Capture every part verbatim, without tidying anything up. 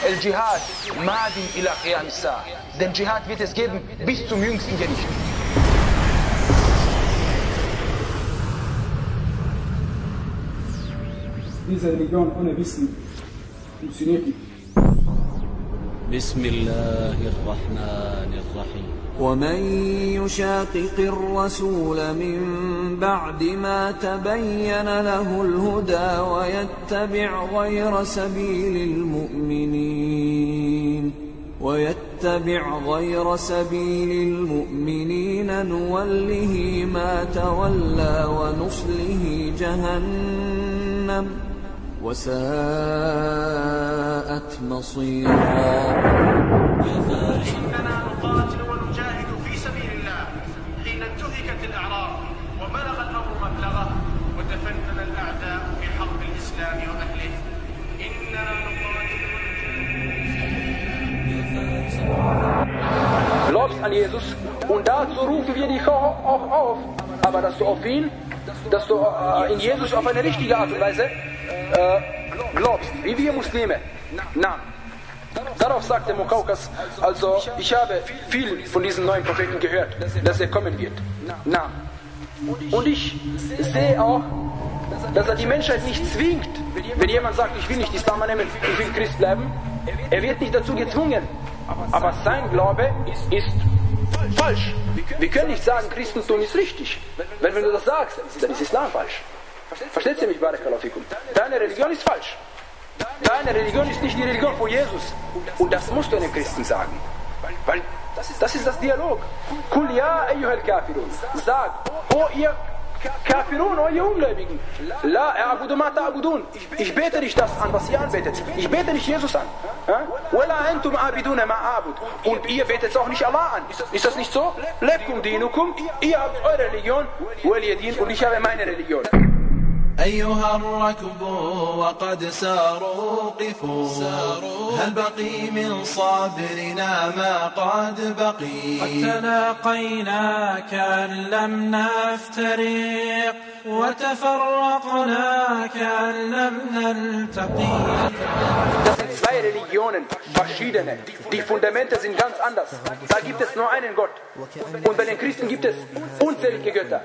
El Jihad, Madin ila Qiyam as-Sa'a. Den Dschihad wird es geben bis zum jüngsten Gericht. Diese Religion ohne Wissen funktioniert nicht. بسم الله الرحمن الرحيم ومن يشاقق الرسول من بعد ما تبين له الهدى ويتبع غير سبيل المؤمنين ويتبع غير سبيل المؤمنين نوله ما تولى ونصله جهنم وساءت مصيرا. إننا نقاتل ونجاهد في سبيل الله حين انتهكت الأعراض وبلغ الأمر مبلغه وتفنن الأعداء في حرب الإسلام وأهله. إننا نقاتل ونجاهد. Glaubst an Jesus und dazu rufen wir dich auch auf, aber dass du auf ihn, dass du in Jesus auf eine richtige Art und Weise Äh, glaubst, wie wir Muslime. Na, darauf sagte Mukawkas, also ich habe viel von diesem neuen Propheten gehört, dass er kommen wird. Na, und ich sehe auch, dass er die Menschheit nicht zwingt. Wenn jemand sagt, ich will nicht Islam annehmen, ich will Christ bleiben, er wird nicht dazu gezwungen. Aber sein Glaube ist falsch. Wir können nicht sagen, Christentum ist richtig. Wenn, wenn du das sagst, dann ist Islam falsch. Versteht ihr mich, Barakallahu fikum? Deine Religion ist falsch. Deine Religion ist nicht die Religion von Jesus. Und das musst du einem Christen sagen. Weil das ist das Dialog. Kul ya ayyuhal kafirun. Sag, oh ihr Kafirun, oh ihr Ungläubigen. La a'budu ma ta'budun. Ich bete nicht das an, was ihr anbetet. Ich bete nicht Jesus an. Wala antum a'biduna ma a'bud. Und ihr betet es auch nicht Allah an. Ist das nicht so? Lakum dinukum. Ihr habt eure Religion. Waliya din. Und ich habe meine Religion. أيها الركب وقد ساروا قفوا هل بقي من صابرنا ما قد بقي قد تلاقينا كأن لم نفترق وتفرقنا كأن لم نلتقي. Das sind zwei Religionen, verschiedene. Die Fundamente sind ganz anders. Da gibt es nur einen Gott. Und bei den Christen gibt es unzählige Götter.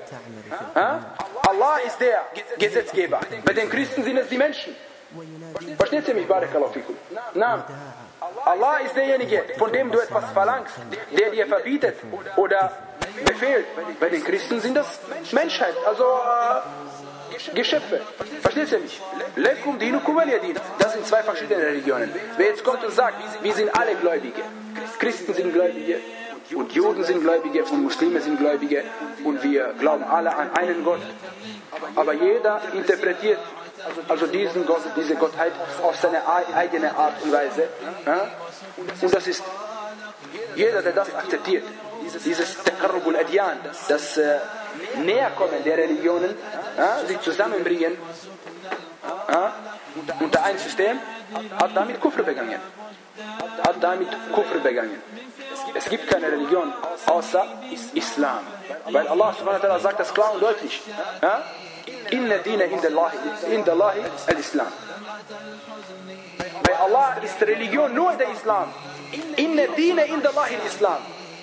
Allah ist der Gesetzgeber. Bei den Christen sind es die Menschen. Versteht ihr mich, Barakallahu fikum? Na, Allah ist derjenige, von dem du etwas verlangst, der dir verbietet oder befehlt. Bei den Christen sind das Menschheit, also äh, Geschöpfe. Versteht ihr mich? Lakum dinukum waliya din. Das sind zwei verschiedene Religionen. Wer jetzt kommt und sagt, wir sind alle Gläubige. Christen sind Gläubige. Und Juden sind Gläubige und Muslime sind Gläubige und wir glauben alle an einen Gott. Aber jeder interpretiert also diesen Gott, diese Gottheit auf seine eigene Art und Weise. Und das ist jeder, der das akzeptiert, dieses Taqarrubul Adyan, das äh, Näherkommen der Religionen, ja, sie zusammenbringen ja, unter ein System, hat damit Kufr begangen. Hat damit Kufr begangen. Es gibt keine Religion außer Islam. Weil Allah subhanahu wa ta'ala sagt das klar und deutlich. Ja? Inna dina indallahi al-Islam. Bei Allah ist Religion nur der Islam. Inna dina indallahi al-Islam.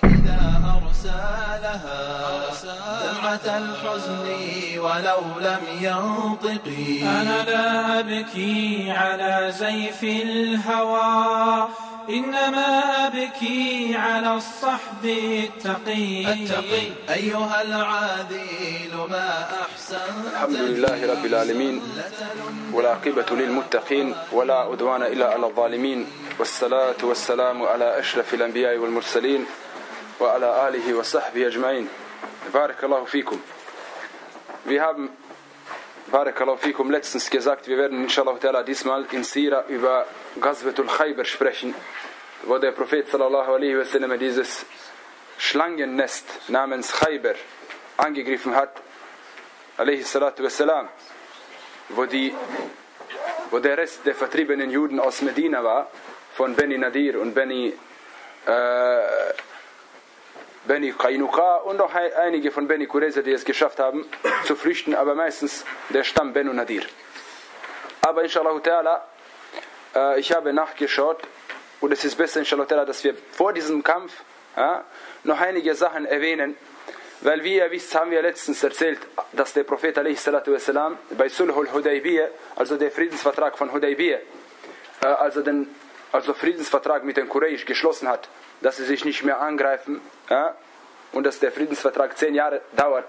دمعة الحزن ولو لم ينطقي أنا لا أبكي على زيف الهوى إنما أبكي على الصحب التقي التقي أيها العادل ما أحسنت. الحمد لله رب العالمين والعاقبة للمتقين ولا عدوان إلا على الظالمين والصلاة والسلام على أشرف الأنبياء والمرسلين وعلى آله وصحبه أجمعين. Barakallahu fikum. Wir haben, Barakallahu fikum, letztens gesagt, wir werden inshallah ta'ala diesmal in Sira über Ghazwatul Khaybar sprechen, wo der Prophet sallallahu alaihi wasallam dieses Schlangennest namens Khaybar angegriffen hat, alaihi salatu wassalam, wo, die, wo der Rest der vertriebenen Juden aus Medina war, von Beni Nadir und Beni äh, Beni Qaynuqa und noch einige von Beni Qurayza, die es geschafft haben zu flüchten, aber meistens der Stamm Benu Nadir. Aber inshallah ta'ala, äh, ich habe nachgeschaut und es ist besser, inshallah, dass wir vor diesem Kampf ja, noch einige Sachen erwähnen, weil wie ihr wisst, haben wir letztens erzählt, dass der Prophet a.s. bei Sulh al-Hudaybiyah, also der Friedensvertrag von Hudaybiyah, äh, also den also Friedensvertrag mit den Quraysh geschlossen hat, dass sie sich nicht mehr angreifen ja, und dass der Friedensvertrag zehn Jahre dauert,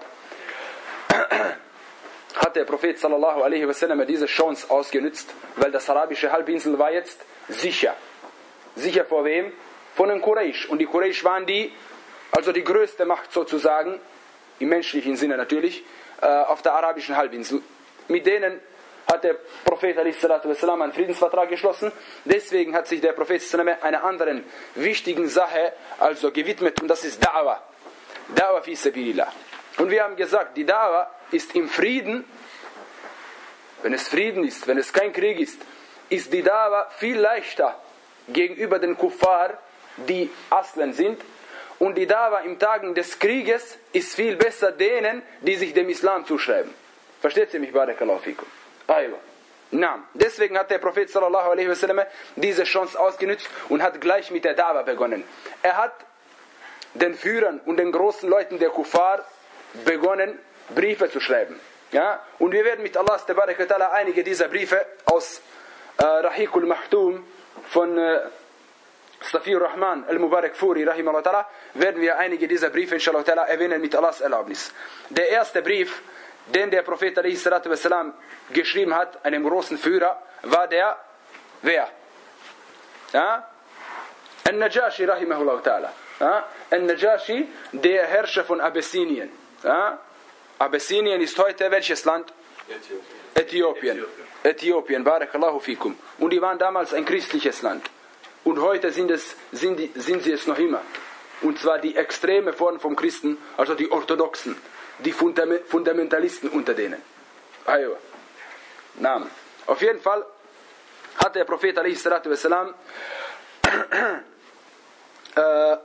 hat der Prophet sallallahu alaihi wasallam diese Chance ausgenutzt, weil das arabische Halbinsel war jetzt sicher. Sicher vor wem? Von den Quraysh. Und die Quraysh waren die, also die größte Macht sozusagen, im menschlichen Sinne natürlich, auf der arabischen Halbinsel. Mit denen hat der Prophet ﷺ einen Friedensvertrag geschlossen. Deswegen hat sich der Prophet ﷺ einer anderen wichtigen Sache also gewidmet, und das ist Da'wah. Da'wah fi sabilillah. Und wir haben gesagt, die Da'wah ist im Frieden, wenn es Frieden ist, wenn es kein Krieg ist, ist die Da'wah viel leichter gegenüber den Kuffar, die Aslen sind. Und die Da'wah im Tagen des Krieges ist viel besser denen, die sich dem Islam zuschreiben. Versteht ihr mich, Barakallahu fikum? Aywa. Na, deswegen hat der Prophet sallallahu alaihi wasallam diese Chance ausgenutzt und hat gleich mit der Da'wah begonnen. Er hat den Führern und den großen Leuten der Kuffar begonnen, Briefe zu schreiben. Ja? Und wir werden mit Allah tabaraka wa ta'ala einige dieser Briefe aus äh, Rahiqul Mahtum von äh, Safiyur Rahman al-Mubarak Furi rahimahullah ta'ala, werden wir einige dieser Briefe inshallah ta'ala erwähnen mit Allahs Erlaubnis. Der erste Brief, den der Prophet alaihi salatu wassalam geschrieben hat, einem großen Führer, war der, wer? Ja? Al-Najashi rahimahullah ta'ala. Ja? Al-Najashi, der Herrscher von Abessinien. Ja? Abessinien ist heute welches Land? Äthiopien. Äthiopien. Äthiopien, barakallahu fikum. Und die waren damals ein christliches Land. Und heute sind, es, sind, die, sind sie es noch immer. Und zwar die extreme Form vom Christen, also die Orthodoxen, die Fundamentalisten unter denen. Ayo. Naam. Auf jeden Fall hat der Prophet alaihi salatu wassalam äh,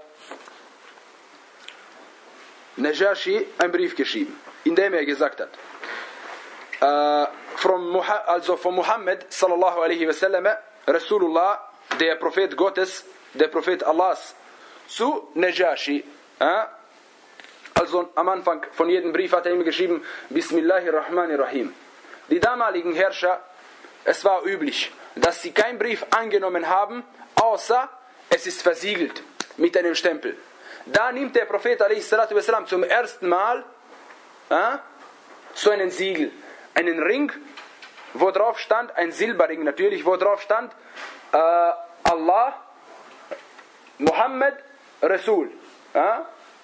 Najashi einen Brief geschrieben, in dem er gesagt hat, äh, from, also von Muhammad sallallahu alaihi wasallam, Rasulullah, der Prophet Gottes, der Prophet Allahs, zu Najashi. Äh, also am Anfang von jedem Brief hat er ihm geschrieben, Bismillahirrahmanirrahim. Die damaligen Herrscher, es war üblich, dass sie keinen Brief angenommen haben, außer es ist versiegelt mit einem Stempel. Da nimmt der Prophet ﷺ zum ersten Mal äh, so einen Siegel, einen Ring, wo drauf stand, ein Silberring natürlich, wo drauf stand, äh, Allah, Muhammad, Rasul. Äh?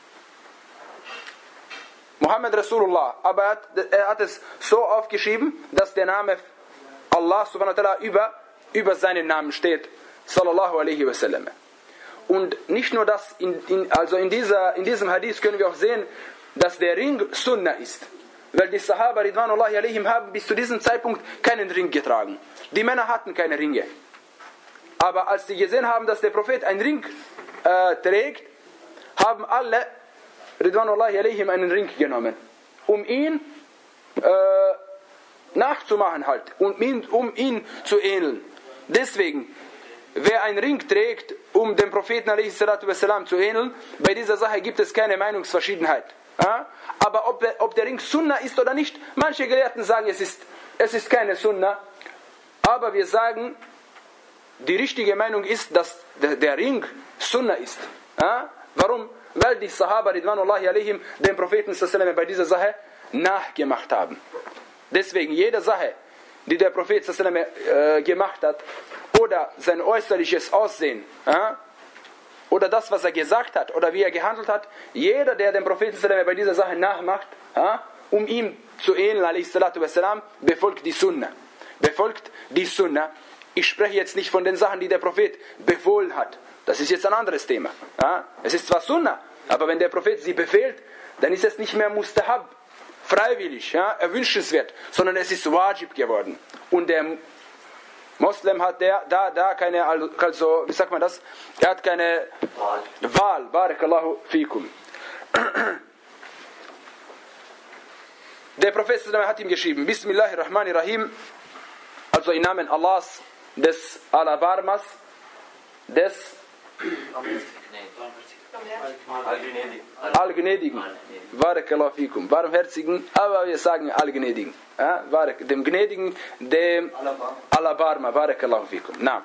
Muhammad Rasulullah. Aber er hat, er hat es so aufgeschrieben, dass der Name Allah subhanahu wa ta'ala über, über seinen Namen steht. Sallallahu alaihi wasallam. Und nicht nur das, in, in, also in, dieser, in diesem Hadith können wir auch sehen, dass der Ring Sunnah ist. Weil die Sahaba Ridwanullahi alaihim haben bis zu diesem Zeitpunkt keinen Ring getragen. Die Männer hatten keine Ringe. Aber als sie gesehen haben, dass der Prophet einen Ring äh, trägt, haben alle Ridwanullahi alaihim einen Ring genommen, um ihn äh, nachzumachen halt, um ihn, um ihn zu ähneln. Deswegen, wer einen Ring trägt, um dem Propheten alaihi salatu wassalam zu ähneln, bei dieser Sache gibt es keine Meinungsverschiedenheit. Ja? Aber ob der, ob der Ring Sunnah ist oder nicht, manche Gelehrten sagen, es ist, es ist keine Sunnah, aber wir sagen, die richtige Meinung ist, dass der, der Ring Sunnah ist. Ja? Warum? Weil die Sahaba Ridwanullahi alaihim den Propheten sallallahu bei dieser Sache nachgemacht haben. Deswegen jede Sache, die der Prophet sallallahu äh, gemacht hat, oder sein äußerliches Aussehen, äh, oder das, was er gesagt hat, oder wie er gehandelt hat, jeder, der den Propheten sallallahu bei dieser Sache nachmacht, äh, um ihm zu ähneln, alaihi salatu wassalam, befolgt die Sunna. Befolgt die Sunna. Ich spreche jetzt nicht von den Sachen, die der Prophet befohlen hat. Das ist jetzt ein anderes Thema. Ja? Es ist zwar Sunnah, aber wenn der Prophet sie befehlt, dann ist es nicht mehr Mustahab, freiwillig, ja, erwünschenswert, sondern es ist Wajib geworden. Und der Moslem hat der, da, da keine, also, wie sagt man das? Er hat keine Wahl. Wahl. Barakallahu fikum. Der Prophet hat ihm geschrieben, Bismillahirrahmanirrahim, also im Namen Allahs, des Alabarmas, des Allgnädigen. Barakallahu fikum. Barmherzigen, aber wir sagen Allgnädigen. Ja, dem Gnädigen, dem Alabarma. Barakallahu fikum. Na.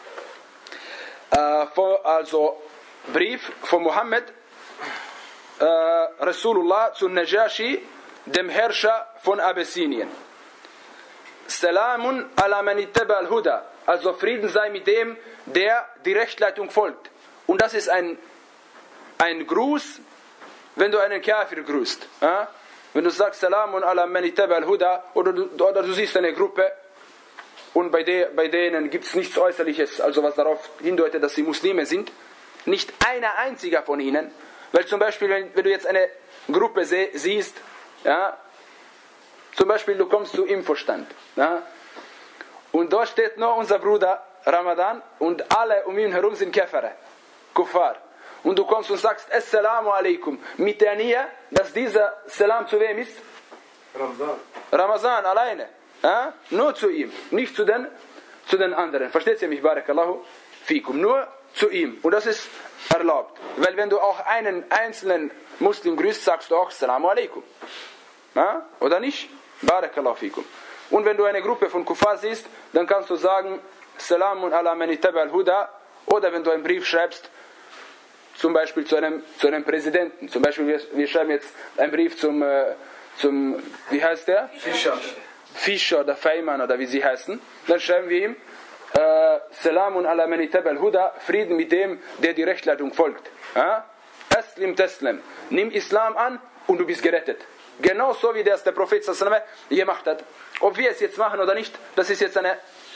Äh, also Brief von Mohammed äh, Rasulullah zu Najashi, dem Herrscher von Abessinien. Salamun ala man ittaba al-huda. Also Frieden sei mit dem, der die Rechtleitung folgt. Und das ist ein, ein Gruß, wenn du einen Kafir grüßt. Ja? Wenn du sagst Salamun ala man ittaba al-huda, oder du, oder du siehst eine Gruppe und bei, de, bei denen gibt es nichts Äußerliches, also was darauf hindeutet, dass sie Muslime sind. Nicht einer einziger von ihnen. Weil zum Beispiel, wenn, wenn du jetzt eine Gruppe se, siehst, ja, zum Beispiel du kommst zu Infostand, ja, und dort steht nur unser Bruder Ramadan und alle um ihn herum sind Käfere, Kuffar. Und du kommst und sagst Assalamu alaikum mit der Nia, dass dieser Salam zu wem ist? Ramazan. Ramazan alleine. Ja? Nur zu ihm, nicht zu den, zu den anderen. Versteht ihr mich? Barakallahu fikum. Nur zu ihm. Und das ist erlaubt. Weil wenn du auch einen einzelnen Muslim grüßt, sagst du auch Assalamu alaikum. Ja? Oder nicht? Barakallahu fikum. Und wenn du eine Gruppe von Kuffar siehst, dann kannst du sagen Salamun ala man ittaba al-huda. Oder wenn du einen Brief schreibst, zum Beispiel zu einem, zu einem Präsidenten. Zum Beispiel, wir, wir schreiben jetzt einen Brief zum, äh, zum, wie heißt der? Fischer. Fischer oder Feyman oder wie sie heißen. Dann schreiben wir ihm, äh, Salamun ala man ittaba al-huda, Frieden mit dem, der die Rechtleitung folgt. Ja? Aslim taslim. Nimm Islam an und du bist gerettet. Genau so wie das der Prophet sallallahu gemacht hat. Ob wir es jetzt machen oder nicht, das ist jetzt eine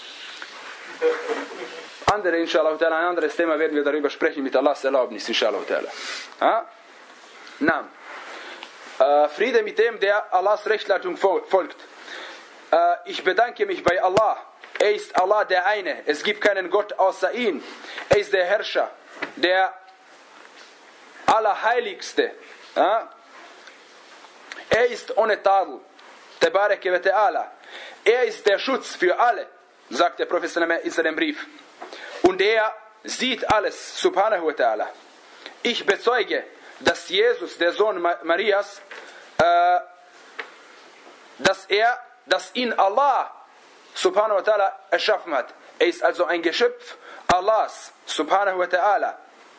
andere, inshallah, ein anderes Thema, werden wir darüber sprechen mit Allahs Erlaubnis, inshallah. Ja? Na. Äh, Friede mit dem, der Allahs Rechtleitung folgt. Äh, ich bedanke mich bei Allah. Er ist Allah der eine. Es gibt keinen Gott außer ihn. Er ist der Herrscher, der Allerheiligste. Ja? Er ist ohne Tadel. Tabaraka wa ta'ala. Er ist der Schutz für alle, sagt der Prophet in seinem Brief. Und er sieht alles, subhanahu wa ta'ala. Ich bezeuge, dass Jesus, der Sohn Marias, äh, dass er, dass ihn Allah, subhanahu wa ta'ala, erschaffen hat. Er ist also ein Geschöpf Allahs, subhanahu wa ta'ala.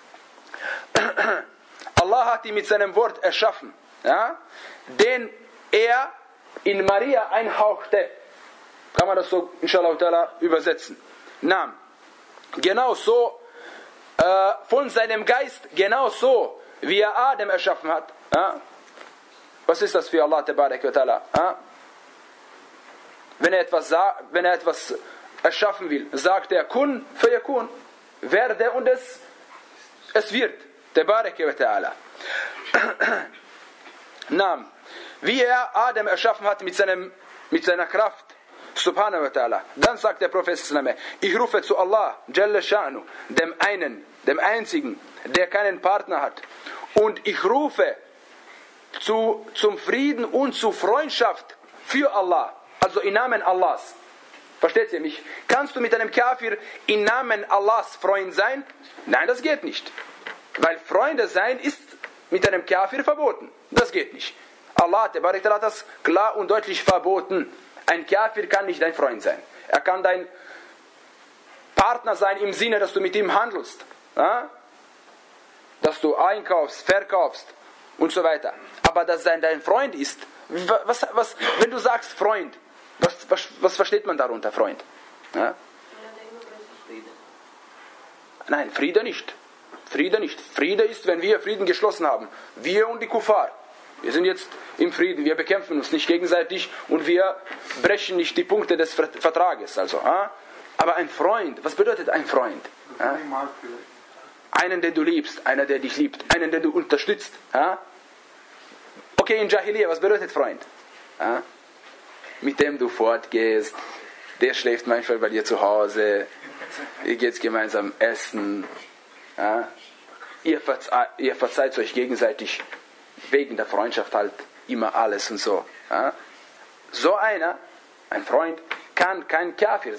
Allah hat ihn mit seinem Wort erschaffen, ja, den er in Maria einhauchte. Kann man das so, inshallah ta'ala, übersetzen. Na, genau so, äh, von seinem Geist, genau so, wie er Adam erschaffen hat. Ja? Was ist das für Allah, tabarak wa ta'ala? Ja? Wenn er etwas sagt, wenn er etwas erschaffen will, sagt er, kun fayakun, werde und es, es wird. Tabarak wa ta'ala. Na, wie er Adam erschaffen hat mit, seinem, mit seiner Kraft, subhanahu wa ta'ala. Dann sagt der Prophet, ich rufe zu Allah, Jalla Sha'nu, dem einen, dem einzigen, der keinen Partner hat. Und ich rufe zu, zum Frieden und zur Freundschaft für Allah, also im Namen Allahs. Versteht ihr mich? Kannst du mit einem Kafir im Namen Allahs Freund sein? Nein, das geht nicht. Weil Freunde sein ist mit einem Kafir verboten. Das geht nicht. Allah hat das klar und deutlich verboten. Ein Kafir kann nicht dein Freund sein. Er kann dein Partner sein im Sinne, dass du mit ihm handelst. Ja? Dass du einkaufst, verkaufst und so weiter. Aber dass er dein Freund ist, was, was, wenn du sagst Freund, was, was, was versteht man darunter, Freund? Ja? Nein, Friede nicht. Friede nicht. Friede ist, wenn wir Frieden geschlossen haben. Wir und die Kuffar. Wir sind jetzt im Frieden, wir bekämpfen uns nicht gegenseitig und wir brechen nicht die Punkte des Vertrages. Also, äh? Aber ein Freund, was bedeutet ein Freund? Äh? Einen, den du liebst, einer, der dich liebt, einen, den du unterstützt. Äh? Okay, in Jahiliyyah, was bedeutet Freund? Äh? Mit dem du fortgehst, der schläft manchmal bei dir zu Hause, ihr geht gemeinsam essen, äh? ihr, verze- ihr verzeiht euch gegenseitig, wegen der Freundschaft halt immer alles und so. Ja? So einer, ein Freund, kann kein Kafir sein.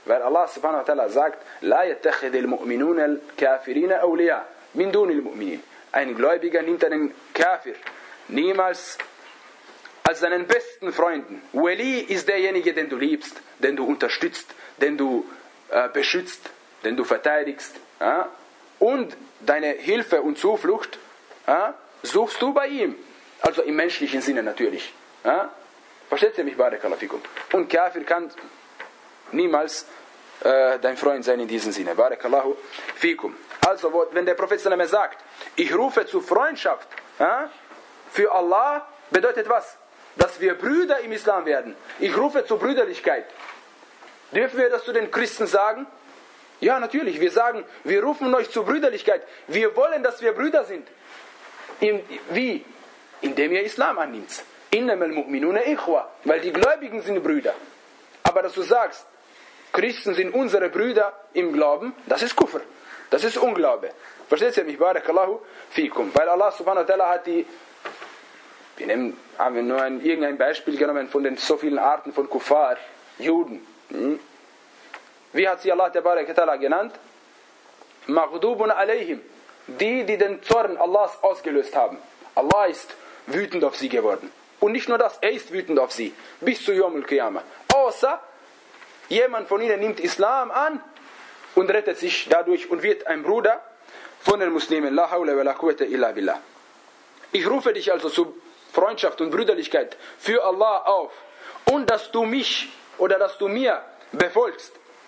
Weil Allah subhanahu wa ta'ala sagt, La yattakhidil mu'minuna al-kafirina awliya min dunil mu'minin. Ein Gläubiger nimmt einen Kafir niemals als seinen besten Freunden. Wali ist derjenige, den du liebst, den du unterstützt, den du äh, beschützt, den du verteidigst. Ja? Und deine Hilfe und Zuflucht ja, suchst du bei ihm. Also im menschlichen Sinne natürlich. Ja? Versteht ihr mich, Barakallahu fikum? Und Kafir kann niemals äh, dein Freund sein in diesem Sinne. Barakallahu fikum. Also, wo, wenn der Prophet sallallahu alaihi wasallam sagt, ich rufe zur Freundschaft ja, für Allah, bedeutet was? Dass wir Brüder im Islam werden. Ich rufe zur Brüderlichkeit. Dürfen wir das zu den Christen sagen? Ja, natürlich. Wir sagen, wir rufen euch zur Brüderlichkeit. Wir wollen, dass wir Brüder sind. In, wie? Indem ihr Islam annimmt. Innamal mu'minuna ikhwa. Weil die Gläubigen sind Brüder. Aber dass du sagst, Christen sind unsere Brüder im Glauben, das ist Kufr. Das ist Unglaube. Versteht ihr mich? Barakallahu fikum. Weil Allah subhanahu wa ta'ala hat die, wir nehmen, haben wir nur ein, irgendein Beispiel genommen von den so vielen Arten von Kuffar, Juden. Hm? Wie hat sie Allah ta'ala genannt? Maghdubun alayhim. Die, die den Zorn Allahs ausgelöst haben. Allah ist wütend auf sie geworden. Und nicht nur das, er ist wütend auf sie. Bis zu Yawm al-Qiyamah. Außer, jemand von ihnen nimmt Islam an und rettet sich dadurch und wird ein Bruder von den Muslimen. La hawla wa la quwwata illa billah. Ich rufe dich also zu Freundschaft und Brüderlichkeit für Allah auf. Und dass du mich oder dass du mir befolgst.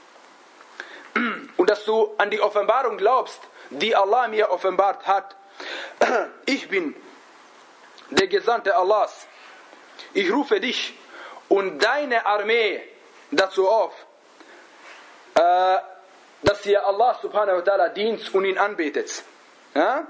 Und dass du an die Offenbarung glaubst, die Allah mir offenbart hat. Ich bin der Gesandte Allahs. Ich rufe dich und deine Armee dazu auf, äh, dass ihr Allah subhanahu wa ta'ala dient und ihn anbetet. Ja?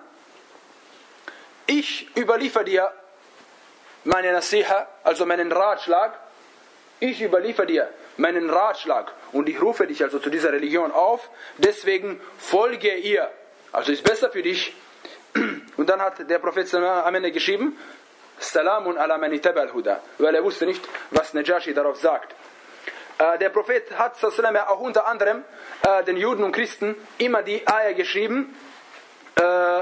Ich überliefere dir meine Nasiha, also meinen Ratschlag. Ich überliefere dir meinen Ratschlag und ich rufe dich also zu dieser Religion auf. Deswegen folge ihr. Also ist besser für dich. Und dann hat der Prophet am Ende geschrieben, Salamun ala man ittaba al-huda, weil er wusste nicht, was Najashi darauf sagt. Äh, der Prophet hat auch unter anderem äh, den Juden und Christen immer die Ayah geschrieben, äh,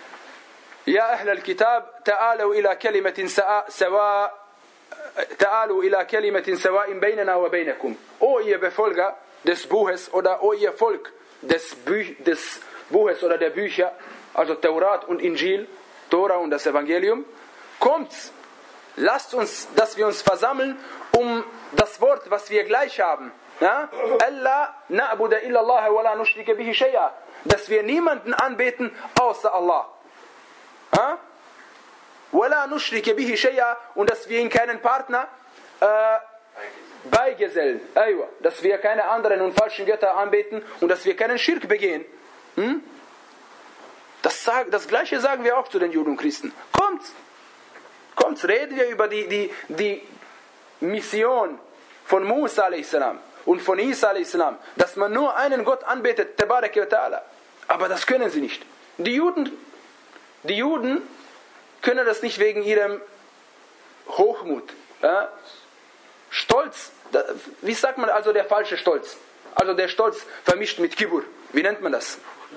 Ja ahl al-kitab, ta'alu ila kalimatin sawa, ta'alu ila kalimatin sawa'in baynana wa baynakum. O ihr Befolger des Buches oder o ihr Volk des, Bü des Buches oder der Bücher, also Taurat und Injil, Tora und das Evangelium, kommt, lasst uns, dass wir uns versammeln, um das Wort, was wir gleich haben, ja? Allah na'budu illa Allah wa la nushrika bihi shay'a, dass wir niemanden anbeten außer Allah. Ja? Wa la nushrika bihi shay'a, und dass wir ihn keinen Partner äh, beigesellen, Aywa, dass wir keine anderen und falschen Götter anbeten und dass wir keinen Schirk begehen. Hm? Das, sag, das Gleiche sagen wir auch zu den Juden und Christen. Kommt, kommt, reden wir über die, die, die Mission von Musa a.s. und von Isa a.s., dass man nur einen Gott anbetet, Tabarak wa Ta'ala. Aber das können sie nicht. Die Juden, die Juden können das nicht wegen ihrem Hochmut. Ja? Stolz, wie sagt man also der falsche Stolz? Also der Stolz vermischt mit Kibur. Wie nennt man das?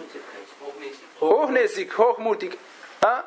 Hochnäsig, hochmutig. Ja?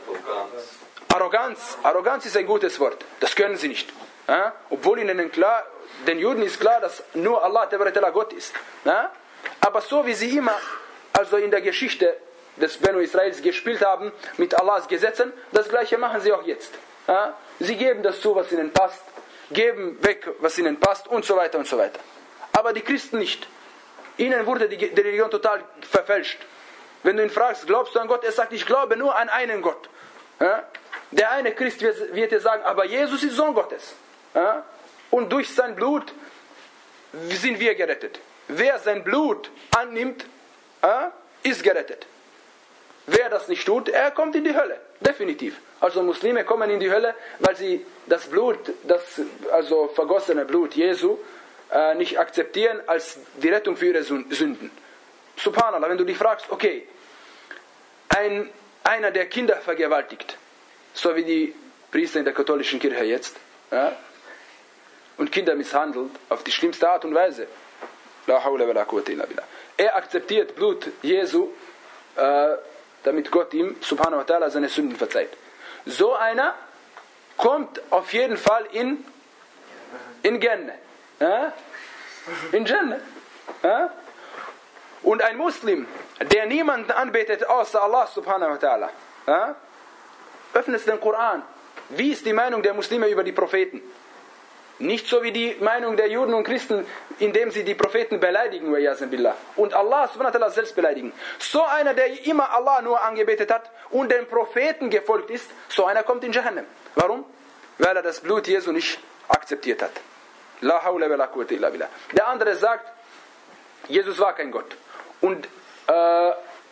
Arroganz. Arroganz ist ein gutes Wort. Das können sie nicht. Ja? Obwohl ihnen klar, den Juden ist klar, dass nur Allah Gott ist. Ja? Aber so wie sie immer, also in der Geschichte des Benu Israels gespielt haben, mit Allahs Gesetzen, das gleiche machen sie auch jetzt. Ja? Sie geben das zu, was ihnen passt, geben weg, was ihnen passt und so weiter und so weiter. Aber die Christen nicht. Ihnen wurde die, die Religion total verfälscht. Wenn du ihn fragst, glaubst du an Gott? Er sagt, ich glaube nur an einen Gott. Ja? Der eine Christ wird, wird dir sagen, aber Jesus ist Sohn Gottes. Ja? Und durch sein Blut sind wir gerettet. Wer sein Blut annimmt, ja, ist gerettet. Wer das nicht tut, er kommt in die Hölle. Definitiv. Also Muslime kommen in die Hölle, weil sie das Blut, das also vergossene Blut Jesu, äh, nicht akzeptieren als die Rettung für ihre Sünden. Subhanallah, wenn du dich fragst, okay, ein, einer, der Kinder vergewaltigt, so wie die Priester in der katholischen Kirche jetzt, ja, und Kinder misshandelt, auf die schlimmste Art und Weise, La hawla wa la quwwata illa billah. Er akzeptiert Blut Jesu, äh, damit Gott ihm, subhanahu wa ta'ala, seine Sünden verzeiht. So einer kommt auf jeden Fall in, in Jannah. Ja? In Jannah. Ja? Und ein Muslim, der niemanden anbetet außer Allah subhanahu wa ta'ala, ja? öffnet den Koran. Wie ist die Meinung der Muslime über die Propheten? Nicht so wie die Meinung der Juden und Christen, indem sie die Propheten beleidigen und Allah subhanahu wa ta'ala selbst beleidigen. So einer, der immer Allah nur angebetet hat und den Propheten gefolgt ist, so einer kommt in Jahannam. Warum? Weil er das Blut Jesu nicht akzeptiert hat. La hawla wa la quwwata illa billah. Der andere sagt, Jesus war kein Gott. Und äh,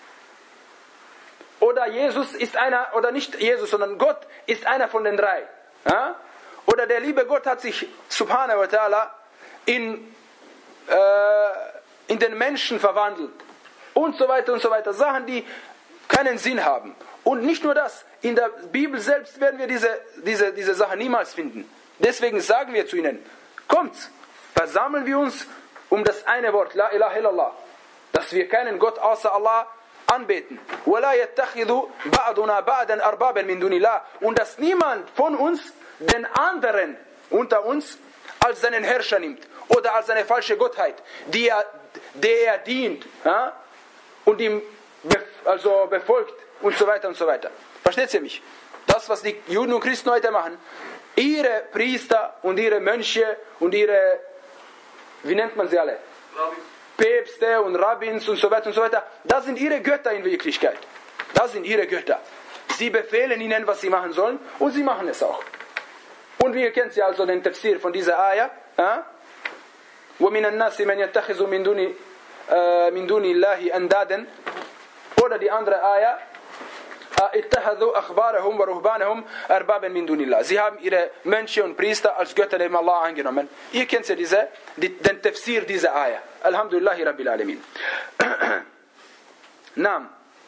oder Jesus ist einer, oder nicht Jesus, sondern Gott ist einer von den drei. Ja? Oder der liebe Gott hat sich, subhanahu wa ta'ala, in, äh, in den Menschen verwandelt. Und so weiter und so weiter. Sachen, die keinen Sinn haben. Und nicht nur das, in der Bibel selbst werden wir diese, diese, diese Sachen niemals finden. Deswegen sagen wir zu ihnen, kommt, versammeln wir uns um das eine Wort, La ilaha illallah, dass wir keinen Gott außer Allah anbeten. وَلَا يَتَّخِذُ بَعْضُنَا بَعْدًا أَرْبَابًا مِنْ دُونِ اللَّهِ. Und dass niemand von uns den anderen unter uns als seinen Herrscher nimmt oder als eine falsche Gottheit, die er, der er dient, ja? Und ihm bef also befolgt und so weiter und so weiter. Versteht ihr mich? Das, was die Juden und Christen heute machen, ihre Priester und ihre Mönche und ihre, wie nennt man sie alle? Päpste und Rabbins und so weiter und so weiter, das sind ihre Götter in Wirklichkeit. Das sind ihre Götter. Sie befehlen ihnen, was sie machen sollen, und sie machen es auch. Und wir kennen ja also den Tafsir von dieser Ayah. وَمِنَ النَّاسِ مَنْ يَتَّخِذُ مِنْ دُونِ مِنْ دُونِ اللَّهِ أَنْدَادًا. Oder die andere Ayah, اتَّخَذُوا أَخْبَارَهُمْ وَرُهْبَانَهُمْ أَرْبَابًا مِنْ دُونِ اللَّهِ. Sie haben ihre Mönche und Priester als Götter neben Allah angenommen. Ihr kennt ja diese, die, den Tafsir dieser Ayah. Alhamdulillahi Rabbil Alamin. Naam.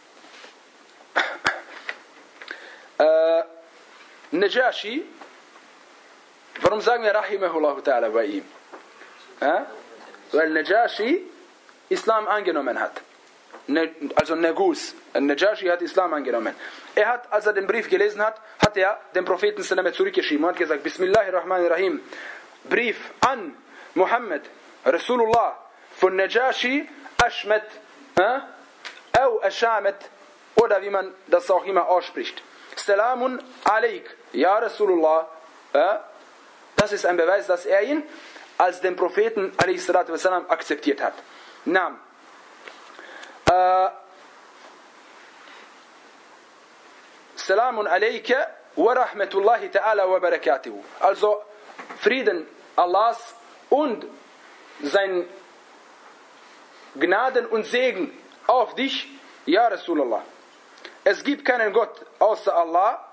Äh, Najashi, warum sagen wir Rahimahullah ta'ala bei ihm? Ja? Weil Najashi Islam angenommen hat. Ne, also Negus. Najashi hat Islam angenommen. Er hat, als er den Brief gelesen hat, hat er den Propheten zurückgeschrieben und hat gesagt, Bismillahirrahmanirrahim, Brief an Muhammad, Rasulullah, von Najashi, Ashmet, äh, au Ashamet, oder wie man das auch immer ausspricht. Salamun alaik, ja Rasulullah, äh, das ist ein Beweis, dass er ihn als den Propheten wassalam, akzeptiert hat. Naam. Äh, Salamun alayka wa rahmatullahi ta'ala wa barakatuhu. Also Frieden Allahs und sein Gnaden und Segen auf dich, ja Rasulullah. Es gibt keinen Gott außer Allah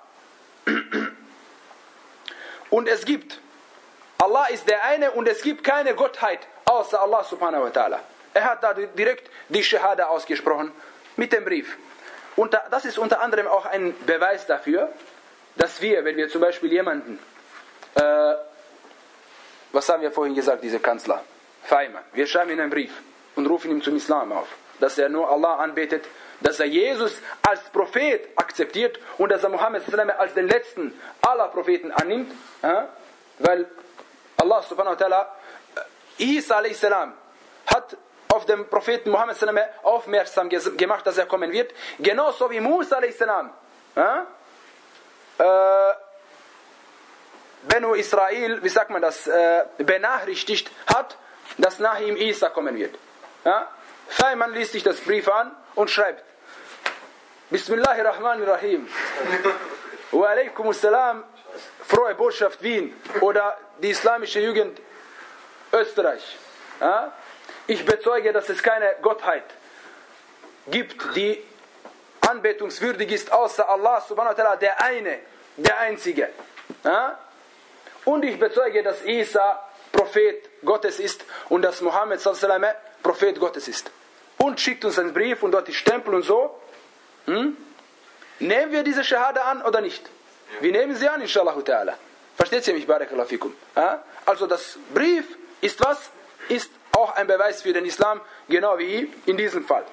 und es gibt, Allah ist der eine und es gibt keine Gottheit außer Allah subhanahu wa ta'ala. Er hat da direkt die Shahada ausgesprochen mit dem Brief. Und das ist unter anderem auch ein Beweis dafür, dass wir, wenn wir zum Beispiel jemanden, äh, was haben wir vorhin gesagt, diese Kanzler, Feynman, wir schreiben ihm einen Brief und rufen ihm zum Islam auf, dass er nur Allah anbetet, dass er Jesus als Prophet akzeptiert und dass er Muhammad als den letzten aller Propheten annimmt, ja? Weil Allah subhanahu wa ta'ala Isa alayhi salam hat auf den Propheten Muhammad aufmerksam gemacht, dass er kommen wird, genauso wie Musa alayhi salam ja? äh, Benu Israel, wie sagt man das, äh, benachrichtigt hat, dass nach ihm Isa kommen wird. Ja? Feynman liest sich das Brief an und schreibt Bismillahirrahmanirrahim wa alaikumussalam, frohe Botschaft Wien oder die islamische Jugend Österreich. Ja? Ich bezeuge, dass es keine Gottheit gibt, die anbetungswürdig ist, außer Allah subhanahu wa ta'ala, der eine, der einzige. Ja? Und ich bezeuge, dass Isa Prophet Gottes ist und dass Muhammad sallallahu alaihi wasallam Prophet Gottes ist. Und schickt uns einen Brief und dort die Stempel und so. Hm? Nehmen wir diese Shahada an oder nicht? Ja. Wir nehmen sie an, inshallah ta'ala. Versteht ihr mich? Barakallahu fikum. Ja? Also das Brief ist was? Ist auch ein Beweis für den Islam, genau wie in diesem Fall.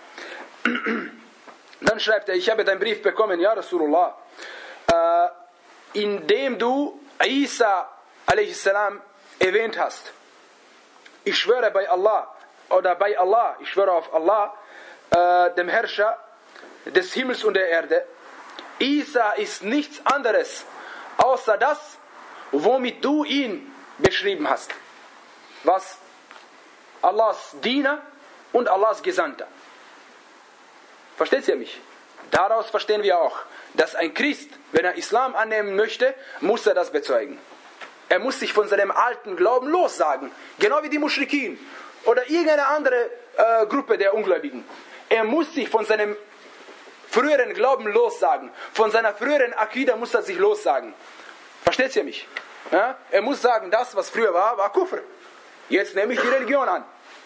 Dann schreibt er, ich habe deinen Brief bekommen, ja Rasulullah, äh, indem du Isa a s. erwähnt hast. Ich schwöre bei Allah, oder bei Allah, ich schwöre auf Allah, äh, dem Herrscher des Himmels und der Erde, Isa ist nichts anderes, außer das, womit du ihn beschrieben hast. Was? Allahs Diener und Allahs Gesandter. Versteht ihr mich? Daraus verstehen wir auch, dass ein Christ, wenn er Islam annehmen möchte, muss er das bezeugen. Er muss sich von seinem alten Glauben lossagen. Genau wie die Muschrikin oder irgendeine andere äh, Gruppe der Ungläubigen. Er muss sich von seinem früheren Glauben lossagen. Von seiner früheren Akida muss er sich lossagen. Versteht ihr mich? Ja? Er muss sagen, das, was früher war, war Kufr. Jetzt nehme ich die Religion an.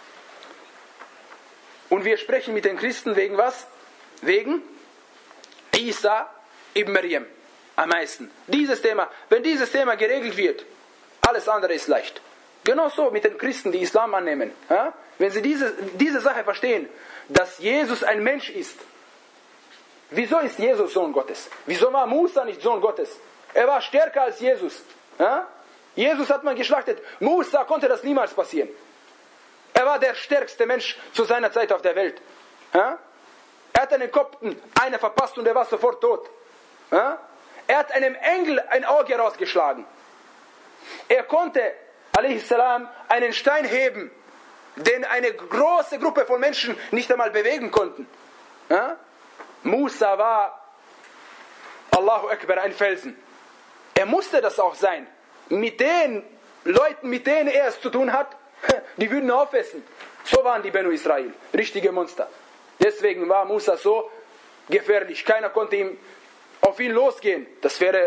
Und wir sprechen mit den Christen wegen was? Wegen Isa ibn Maryam am meisten. Dieses Thema, wenn dieses Thema geregelt wird, alles andere ist leicht. Genauso mit den Christen, die Islam annehmen. Ja? Wenn sie diese, diese Sache verstehen, dass Jesus ein Mensch ist. Wieso ist Jesus Sohn Gottes? Wieso war Musa nicht Sohn Gottes? Er war stärker als Jesus. Ja? Jesus hat man geschlachtet. Musa konnte das niemals passieren. Er war der stärkste Mensch zu seiner Zeit auf der Welt. Ja? Er hat einen Kopten, einer verpasst und er war sofort tot. Ja? Er hat einem Engel ein Auge rausgeschlagen. Er konnte, a.s., einen Stein heben, den eine große Gruppe von Menschen nicht einmal bewegen konnten. Ja? Musa war, Allahu Akbar, ein Felsen. Er musste das auch sein. Mit den Leuten, mit denen er es zu tun hat, die würden aufessen. So waren die Benu Israel, richtige Monster. Deswegen war Musa so gefährlich. Keiner konnte ihm auf ihn losgehen. Das wäre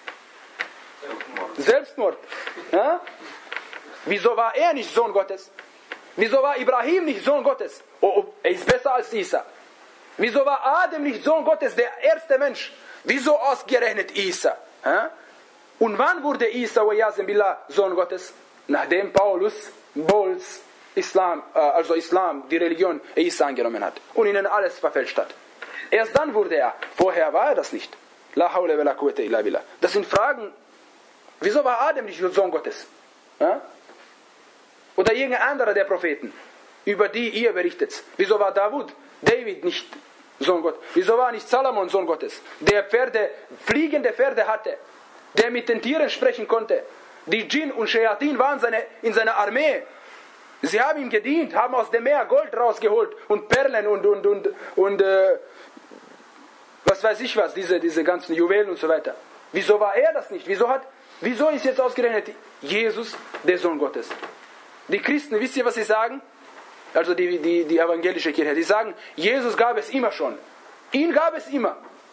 Selbstmord. Ja? Wieso war er nicht Sohn Gottes? Wieso war Ibrahim nicht Sohn Gottes? Oh, er ist besser als Isa. Wieso war Adam nicht Sohn Gottes, der erste Mensch? Wieso ausgerechnet Isa? Ja? Und wann wurde Isa billah, Sohn Gottes? Nachdem Paulus Bols Islam, also Islam, die Religion Isa angenommen hat und ihnen alles verfälscht hat. Erst dann wurde er. Vorher war er das nicht. La hawla wa la quwwata illa billah. Das sind Fragen. Wieso war Adam nicht Sohn Gottes? Ja? Oder irgendein anderer der Propheten, über die ihr berichtet. Wieso war David, David nicht Sohn Gottes? Wieso war nicht Salomon Sohn Gottes? Der Pferde, fliegende Pferde hatte, der mit den Tieren sprechen konnte. Die Djinn und Shayatin waren seine, in seiner Armee. Sie haben ihm gedient, haben aus dem Meer Gold rausgeholt und Perlen und, und, und, und äh, was weiß ich was, diese, diese ganzen Juwelen und so weiter. Wieso war er das nicht? Wieso, hat, wieso ist jetzt ausgerechnet Jesus der Sohn Gottes? Die Christen, wisst ihr, was sie sagen? Also die, die, die evangelische Kirche, die sagen, Jesus gab es immer schon. Ihn gab es immer.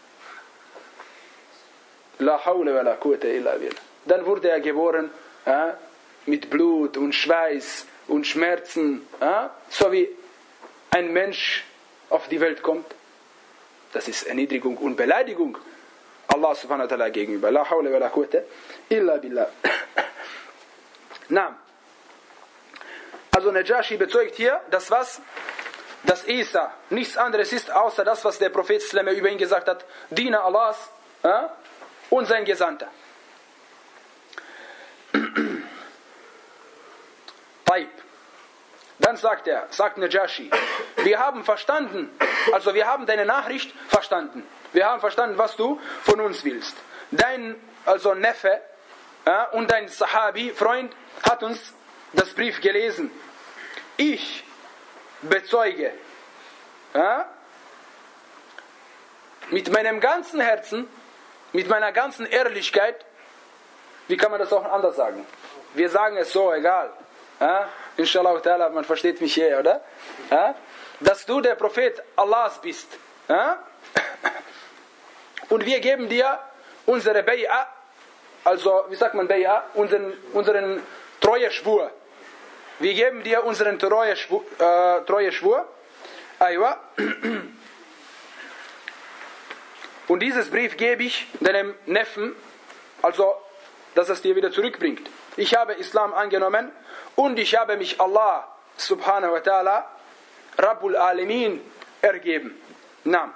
La hawla wa la quwwata illa billah. Dann wurde er geboren äh, mit Blut und Schweiß und Schmerzen, äh, so wie ein Mensch auf die Welt kommt. Das ist Erniedrigung und Beleidigung Allah subhanahu wa ta'ala gegenüber. La hawla wa la quwwata illa billah. Na. Also Najashi bezeugt hier, dass was? Dass Isa nichts anderes ist, außer das, was der Prophet sallallahu über ihn gesagt hat, Diener Allahs äh, und sein Gesandter. Taib. Dann sagt er, sagt Najashi, wir haben verstanden, also wir haben deine Nachricht verstanden. Wir haben verstanden, was du von uns willst. Dein, also Neffe äh, und dein Sahabi, Freund, hat uns das Brief gelesen. Ich bezeuge äh, mit meinem ganzen Herzen, mit meiner ganzen Ehrlichkeit, wie kann man das auch anders sagen? Wir sagen es so, egal. Äh, Inshallah ta'ala, man versteht mich hier, oder? Äh, dass du der Prophet Allahs bist. Äh? Und wir geben dir unsere Bay'a, also, wie sagt man Bay'a? Unseren, unseren Treueschwur. Wir geben dir unseren Treueschwur. Äh, Treueschwur. Aywa. Und dieses Brief gebe ich deinem Neffen, also, dass es dir wieder zurückbringt. Ich habe Islam angenommen und ich habe mich Allah subhanahu wa ta'ala Rabbul Alamin ergeben. Na.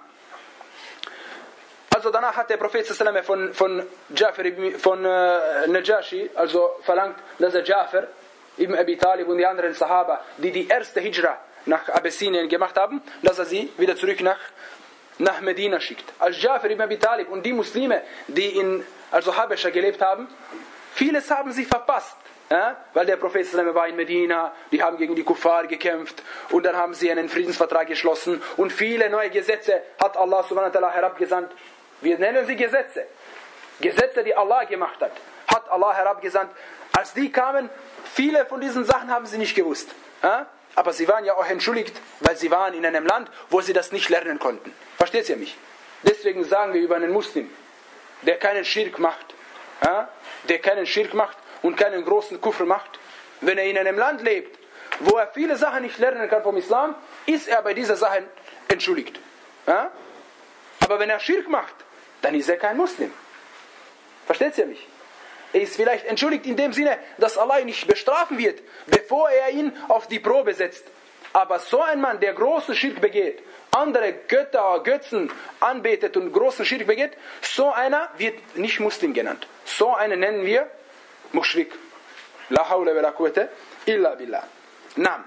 Also danach hat der Prophet von, von, Jafar, von äh, Najashi also verlangt, dass er Jafar ibn Abi Talib und die anderen Sahaba, die die erste Hijra nach Abessinien gemacht haben, dass er sie wieder zurück nach, nach Medina schickt. Als Jafar ibn Abi Talib und die Muslime, die in also Habesha gelebt haben, vieles haben sie verpasst. Ja? Weil der Prophet war in Medina, die haben gegen die Kuffar gekämpft und dann haben sie einen Friedensvertrag geschlossen und viele neue Gesetze hat Allah subhanahu wa ta'ala herabgesandt. Wir nennen sie Gesetze. Gesetze, die Allah gemacht hat, hat Allah herabgesandt. Als die kamen, viele von diesen Sachen haben sie nicht gewusst. Ja? Aber sie waren ja auch entschuldigt, weil sie waren in einem Land, wo sie das nicht lernen konnten. Versteht ihr mich? Deswegen sagen wir über einen Muslim, der keinen Schirk macht, ja? der keinen Schirk macht und keinen großen Kufr macht, wenn er in einem Land lebt, wo er viele Sachen nicht lernen kann vom Islam, ist er bei dieser Sache entschuldigt. Ja? Aber wenn er Schirk macht, dann ist er kein Muslim. Versteht ihr mich? Er ist vielleicht entschuldigt in dem Sinne, dass Allah ihn nicht bestrafen wird, bevor er ihn auf die Probe setzt. Aber so ein Mann, der großen Schirk begeht, andere Götter, Götzen anbetet und großen Schirk begeht, so einer wird nicht Muslim genannt. So einen nennen wir Mushrik. La hawla wa la quwwata illa billah. Naam.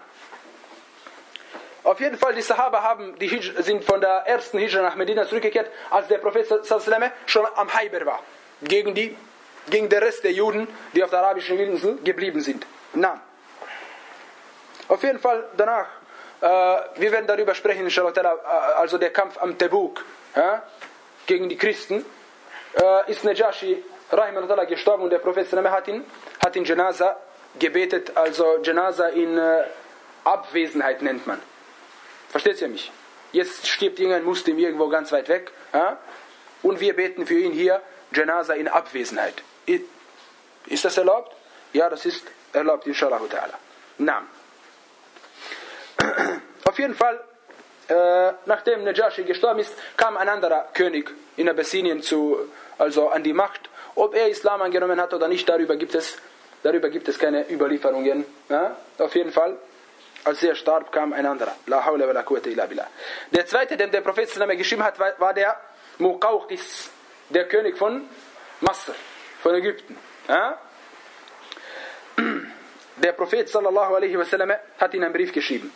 Auf jeden Fall, die Sahaba haben die Hijra, sind von der ersten Hijra nach Medina zurückgekehrt, als der Prophet sallallahu schon am Heiber war. Gegen, die, gegen den Rest der Juden, die auf der arabischen Insel geblieben sind. Naam. Auf jeden Fall danach, äh, wir werden darüber sprechen, inshallah, also der Kampf am Tabuk ja, gegen die Christen, äh, ist Najashi rahimahullah gestorben und der Prophet hat ihn, hat ihn Janaza gebetet, also Janaza in äh, Abwesenheit nennt man. Versteht ihr mich? Jetzt stirbt irgendein Muslim irgendwo ganz weit weg ja? Und wir beten für ihn hier Janaza in Abwesenheit. Ist das erlaubt? Ja, das ist erlaubt, inshallah ta'ala. Naam. Auf jeden Fall, äh, nachdem Najashi gestorben ist, kam ein anderer König in Abessinien zu, also an die Macht. Ob er Islam angenommen hat oder nicht, darüber gibt es, darüber gibt es keine Überlieferungen. Ja? Auf jeden Fall, als er starb, kam ein anderer. La hawla wa la quwwata illa billah. Der zweite, den der Prophet geschrieben hat, war der Muqawqis, der König von Masr, von Ägypten. Ja? Der Prophet sallallahu alaihi wasallam hat ihm einen Brief geschrieben.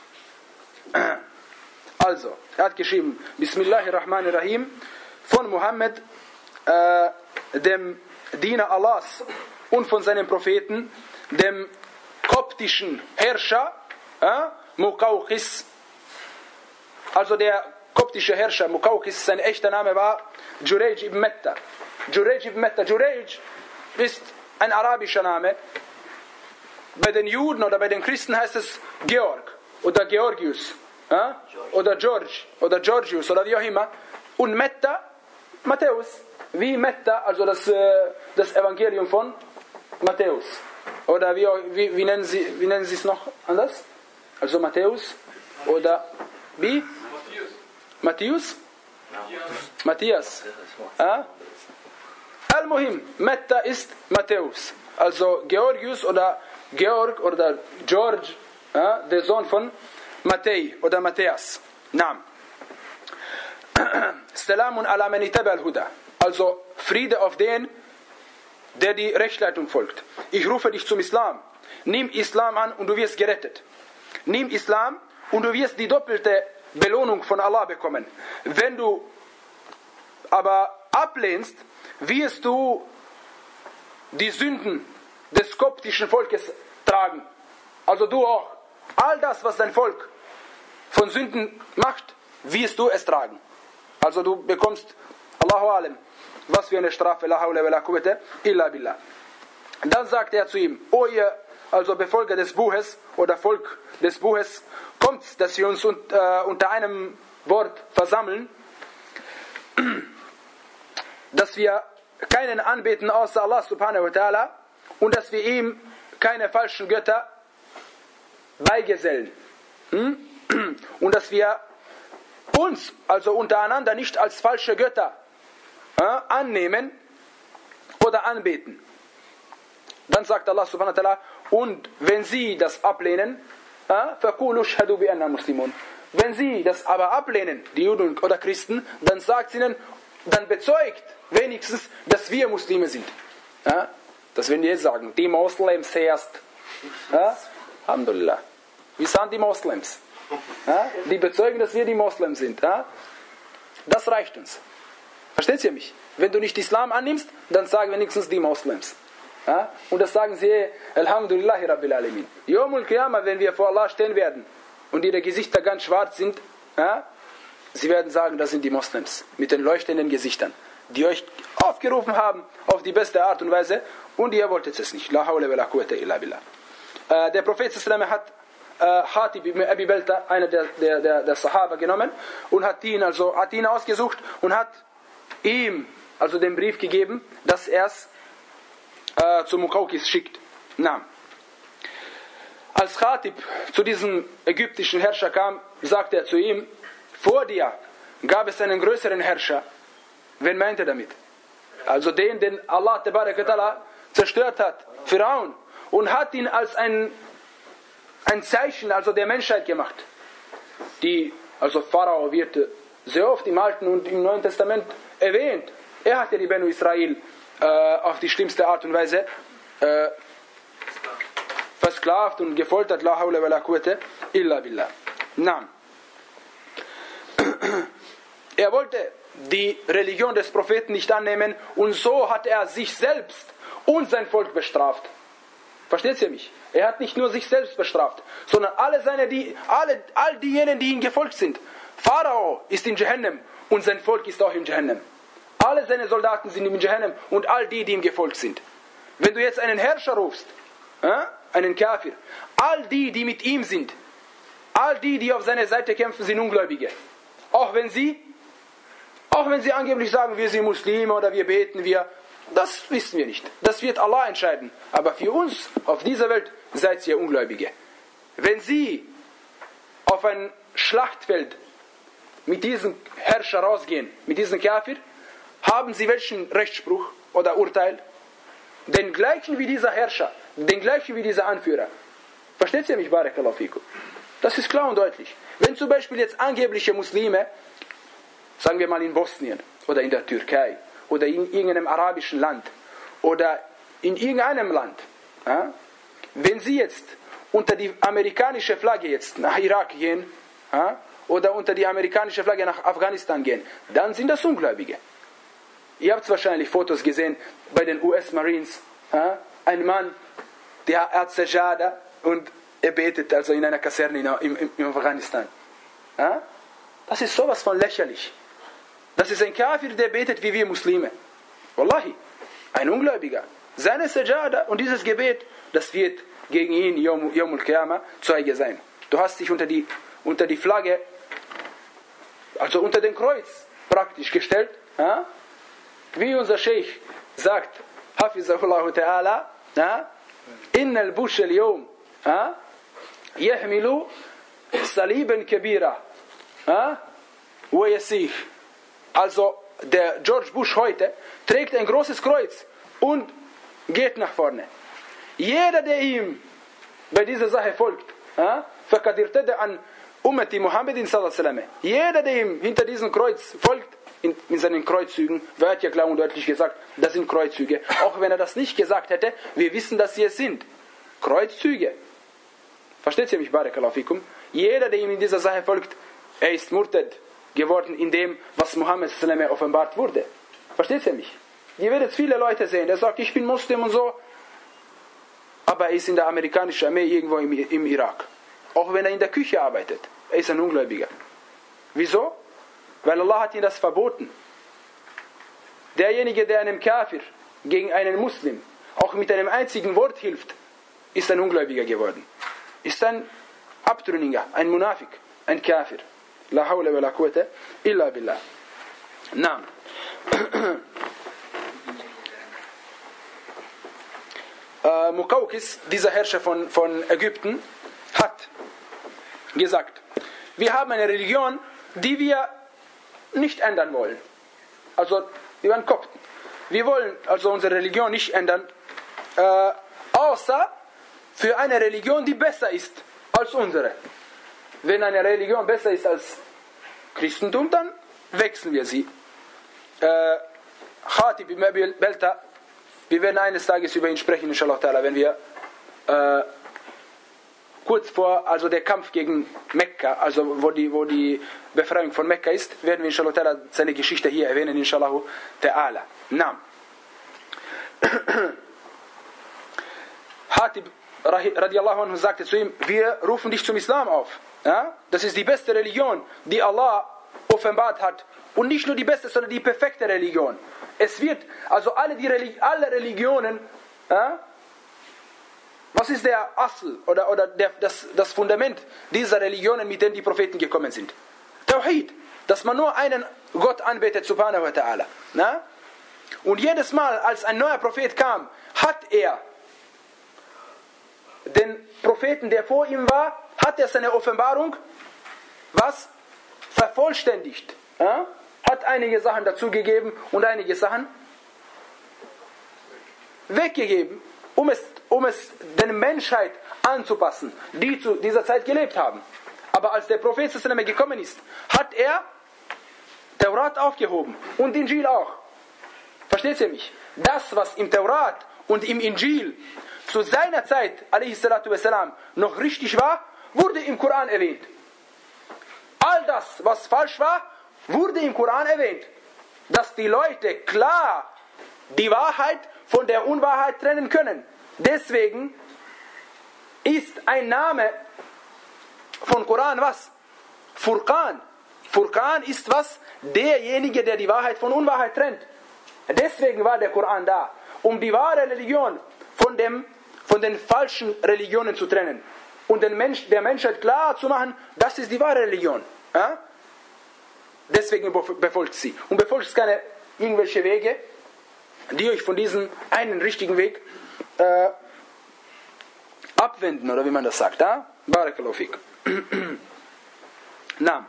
Also, er hat geschrieben, Bismillahirrahmanirrahim, von Muhammad, äh, dem Diener Allahs und von seinem Propheten, dem koptischen Herrscher, äh, Muqawqis. Also der koptische Herrscher Muqawqis, sein echter Name war Jurayj ibn Metta. Jurayj ibn Metta. Jurayj ist ein arabischer Name. Bei den Juden oder bei den Christen heißt es Georg oder Georgius äh? oder George oder Georgius oder wie auch immer. Und Metta, Matthäus. Wie Metta, also das, äh, das Evangelium von Matthäus. Oder wie, wie, wie, nennen Sie, wie nennen Sie es noch anders? Also Matthäus oder wie? Matthäus? Matthias. Ja? Al-Muhim, Metta ist Matthäus. Also Georgius oder Georg oder George, ja? Der Sohn von Matthäi oder Matthias. Naam. Salamun ala man ittaba al-huda. Also Friede auf den, der die Rechtsleitung folgt. Ich rufe dich zum Islam. Nimm Islam an und du wirst gerettet. Nimm Islam und du wirst die doppelte Belohnung von Allah bekommen. Wenn du aber ablehnst, wirst du die Sünden des koptischen Volkes tragen. Also du auch. All das, was dein Volk von Sünden macht, wirst du es tragen. Also du bekommst, Allahu alam, was für eine Strafe, la hawla wa la quwwata illa billah. Dann sagt er zu ihm, o ihr, also Befolger des Buches oder Volk des Buches, kommt, dass wir uns unter, uh, unter einem Wort versammeln, dass wir keinen anbeten außer Allah subhanahu wa ta'ala und dass wir ihm keine falschen Götter beigesellen. Hm? Und dass wir uns, also untereinander, nicht als falsche Götter äh, annehmen oder anbeten. Dann sagt Allah subhanahu wa ta'ala, und wenn sie das ablehnen, فَقُولُوا اشْهَدُوا بِأَنَّا مُسْلِمُونَ. Wenn sie das aber ablehnen, die Juden oder Christen, dann sagt ihnen, dann bezeugt wenigstens, dass wir Muslime sind. Ja? Das werden die jetzt sagen. Die Moslems erst. Ja? Alhamdulillah. Wir sind die Moslems. Ja? Die bezeugen, dass wir die Moslems sind. Ja? Das reicht uns. Versteht ihr mich? Wenn du nicht Islam annimmst, dann sagen wenigstens die Moslems. Ja? Und das sagen sie, Alhamdulillahi Rabbil Alamin. Yawmul Qiyamah, wenn wir vor Allah stehen werden und ihre Gesichter ganz schwarz sind, ja? Sie werden sagen, das sind die Moslems mit den leuchtenden Gesichtern, die euch aufgerufen haben auf die beste Art und Weise und ihr wolltet es nicht. La hawla wa la quwwata illa billah. Äh, der Prophet sallallahu hat äh, Hatib ibn Abi Balta, einer der, der, der, der Sahaba, genommen und hat ihn, also, hat ihn ausgesucht und hat ihm also den Brief gegeben, dass er es äh, zu Muqawqis schickt. Na. Als Khatib zu diesem ägyptischen Herrscher kam, sagte er zu ihm, vor dir gab es einen größeren Herrscher. Wen meint er damit? Also den, den Allah Ta'ala zerstört hat, Pharaon, und hat ihn als ein, ein Zeichen also der Menschheit gemacht. Die, also Pharao wird sehr oft im Alten und im Neuen Testament erwähnt. Er hatte die Benu Israel äh, auf die schlimmste Art und Weise äh, versklavt und gefoltert. La hawla wa la quwwata illa billah. Naam. Er wollte die Religion des Propheten nicht annehmen und so hat er sich selbst und sein Volk bestraft. Versteht ihr mich? Er hat nicht nur sich selbst bestraft, sondern alle seine, die, alle, all diejenigen, die ihm gefolgt sind. Pharao ist in Jahannam und sein Volk ist auch in Jahannam. Alle seine Soldaten sind in Jahannam und all die, die ihm gefolgt sind. Wenn du jetzt einen Herrscher rufst, äh, einen Kafir, all die, die mit ihm sind, all die, die auf seiner Seite kämpfen, sind Ungläubige. Auch wenn sie, auch wenn sie angeblich sagen, wir sind Muslime oder wir beten, wir, das wissen wir nicht. Das wird Allah entscheiden. Aber für uns auf dieser Welt seid ihr Ungläubige. Wenn sie auf ein Schlachtfeld mit diesem Herrscher rausgehen, mit diesem Kafir, haben sie welchen Rechtsspruch oder Urteil? Den gleichen wie dieser Herrscher, den gleichen wie dieser Anführer. Versteht ihr mich, Barakallahu fikum? Das ist klar und deutlich. Wenn zum Beispiel jetzt angebliche Muslime, sagen wir mal in Bosnien oder in der Türkei oder in irgendeinem arabischen Land oder in irgendeinem Land, ja, wenn sie jetzt unter die amerikanische Flagge jetzt nach Irak gehen, ja, oder unter die amerikanische Flagge nach Afghanistan gehen, dann sind das Ungläubige. Ihr habt wahrscheinlich Fotos gesehen bei den U S Marines, ja, ein Mann, der hat Sajada und er betet also in einer Kaserne in, in, in Afghanistan. Ja? Das ist sowas von lächerlich. Das ist ein Kafir, der betet wie wir Muslime. Wallahi, ein Ungläubiger. Seine Sajada und dieses Gebet, das wird gegen ihn Yawmul Qiyamah Zeuge sein. Du hast dich unter die, unter die Flagge, also unter den Kreuz praktisch gestellt. Ja? Wie unser Sheikh sagt, Hafizahullahu Ta'ala, Inna al-Bush al-Yawm يحمل صليبا كبيرا ويسيح. Also der George Bush heute trägt ein großes Kreuz und geht nach vorne. Jeder, der ihm bei dieser Sache folgt, فقد ارتد عن أمة محمد صلى الله عليه وسلم. Jeder, der ihm hinter diesem Kreuz folgt, in, in seinen Kreuzzügen, wird ja klar und deutlich gesagt, das sind Kreuzzüge. Auch wenn er das nicht gesagt hätte, wir wissen, dass sie es sind. Kreuzzüge. Versteht ihr mich, Barakallahu fikum? Jeder, der ihm in dieser Sache folgt, er ist Murtad geworden in dem, was Muhammad sallallahu alaihi wasallam offenbart wurde. Versteht ihr mich? Ihr werdet viele Leute sehen, der sagt, ich bin Muslim und so, aber er ist in der amerikanischen Armee irgendwo im, im Irak. Auch wenn er in der Küche arbeitet, er ist ein Ungläubiger. Wieso? Weil Allah hat ihm das verboten. Derjenige, der einem Kafir gegen einen Muslim auch mit einem einzigen Wort hilft, ist ein Ungläubiger geworden. Ist ein Abtrünniger, ein Munafik, ein Kafir. La hawla wa la quwwata illa billah. Naam. äh, Muqawqis, dieser Herrscher von, von Ägypten, hat gesagt, wir haben eine Religion, die wir nicht ändern wollen. Also, wir waren Kopten. Wir wollen also unsere Religion nicht ändern, äh, außer für eine Religion, die besser ist als unsere. Wenn eine Religion besser ist als Christentum, dann wechseln wir sie. Äh, Khatib ibn Abi Balta, wir werden eines Tages über ihn sprechen, inshallah ta'ala, wenn wir äh, kurz vor, also der Kampf gegen Mekka, also wo die, wo die Befreiung von Mekka ist, werden wir inshallah ta'ala seine Geschichte hier erwähnen, inshallah ta'ala. Naam. Hatib radiallahu anhu sagte zu ihm, wir rufen dich zum Islam auf. Ja? Das ist die beste Religion, die Allah offenbart hat. Und nicht nur die beste, sondern die perfekte Religion. Es wird, also alle, die Religi- alle Religionen, ja? Was ist der Asl oder, oder der, das, das Fundament dieser Religionen, mit denen die Propheten gekommen sind? Tawhid, dass man nur einen Gott anbetet, subhanahu wa ta'ala. Ja? Und jedes Mal, als ein neuer Prophet kam, hat er den Propheten, der vor ihm war, hat er seine Offenbarung was? Vervollständigt. Ja? Hat einige Sachen dazugegeben und einige Sachen weggegeben, um es, um es der Menschheit anzupassen, die zu dieser Zeit gelebt haben. Aber als der Prophet gekommen ist, hat er Taurat aufgehoben und Injil auch. Versteht ihr mich? Das, was im Taurat und im Injil zu seiner Zeit, wassalam, noch richtig war, wurde im Koran erwähnt. All das, was falsch war, wurde im Koran erwähnt. Dass die Leute klar die Wahrheit von der Unwahrheit trennen können. Deswegen ist ein Name von Koran was? Furqan. Furqan ist was? Derjenige, der die Wahrheit von Unwahrheit trennt. Deswegen war der Koran da, um die wahre Religion von, dem, von den falschen Religionen zu trennen. Und den Mensch, der Menschheit klar zu machen, das ist die wahre Religion. Ja? Deswegen befolgt sie. Und befolgt keine irgendwelche Wege, die euch von diesem einen richtigen Weg äh, abwenden, oder wie man das sagt. Ja? Barakallahu fik. Na.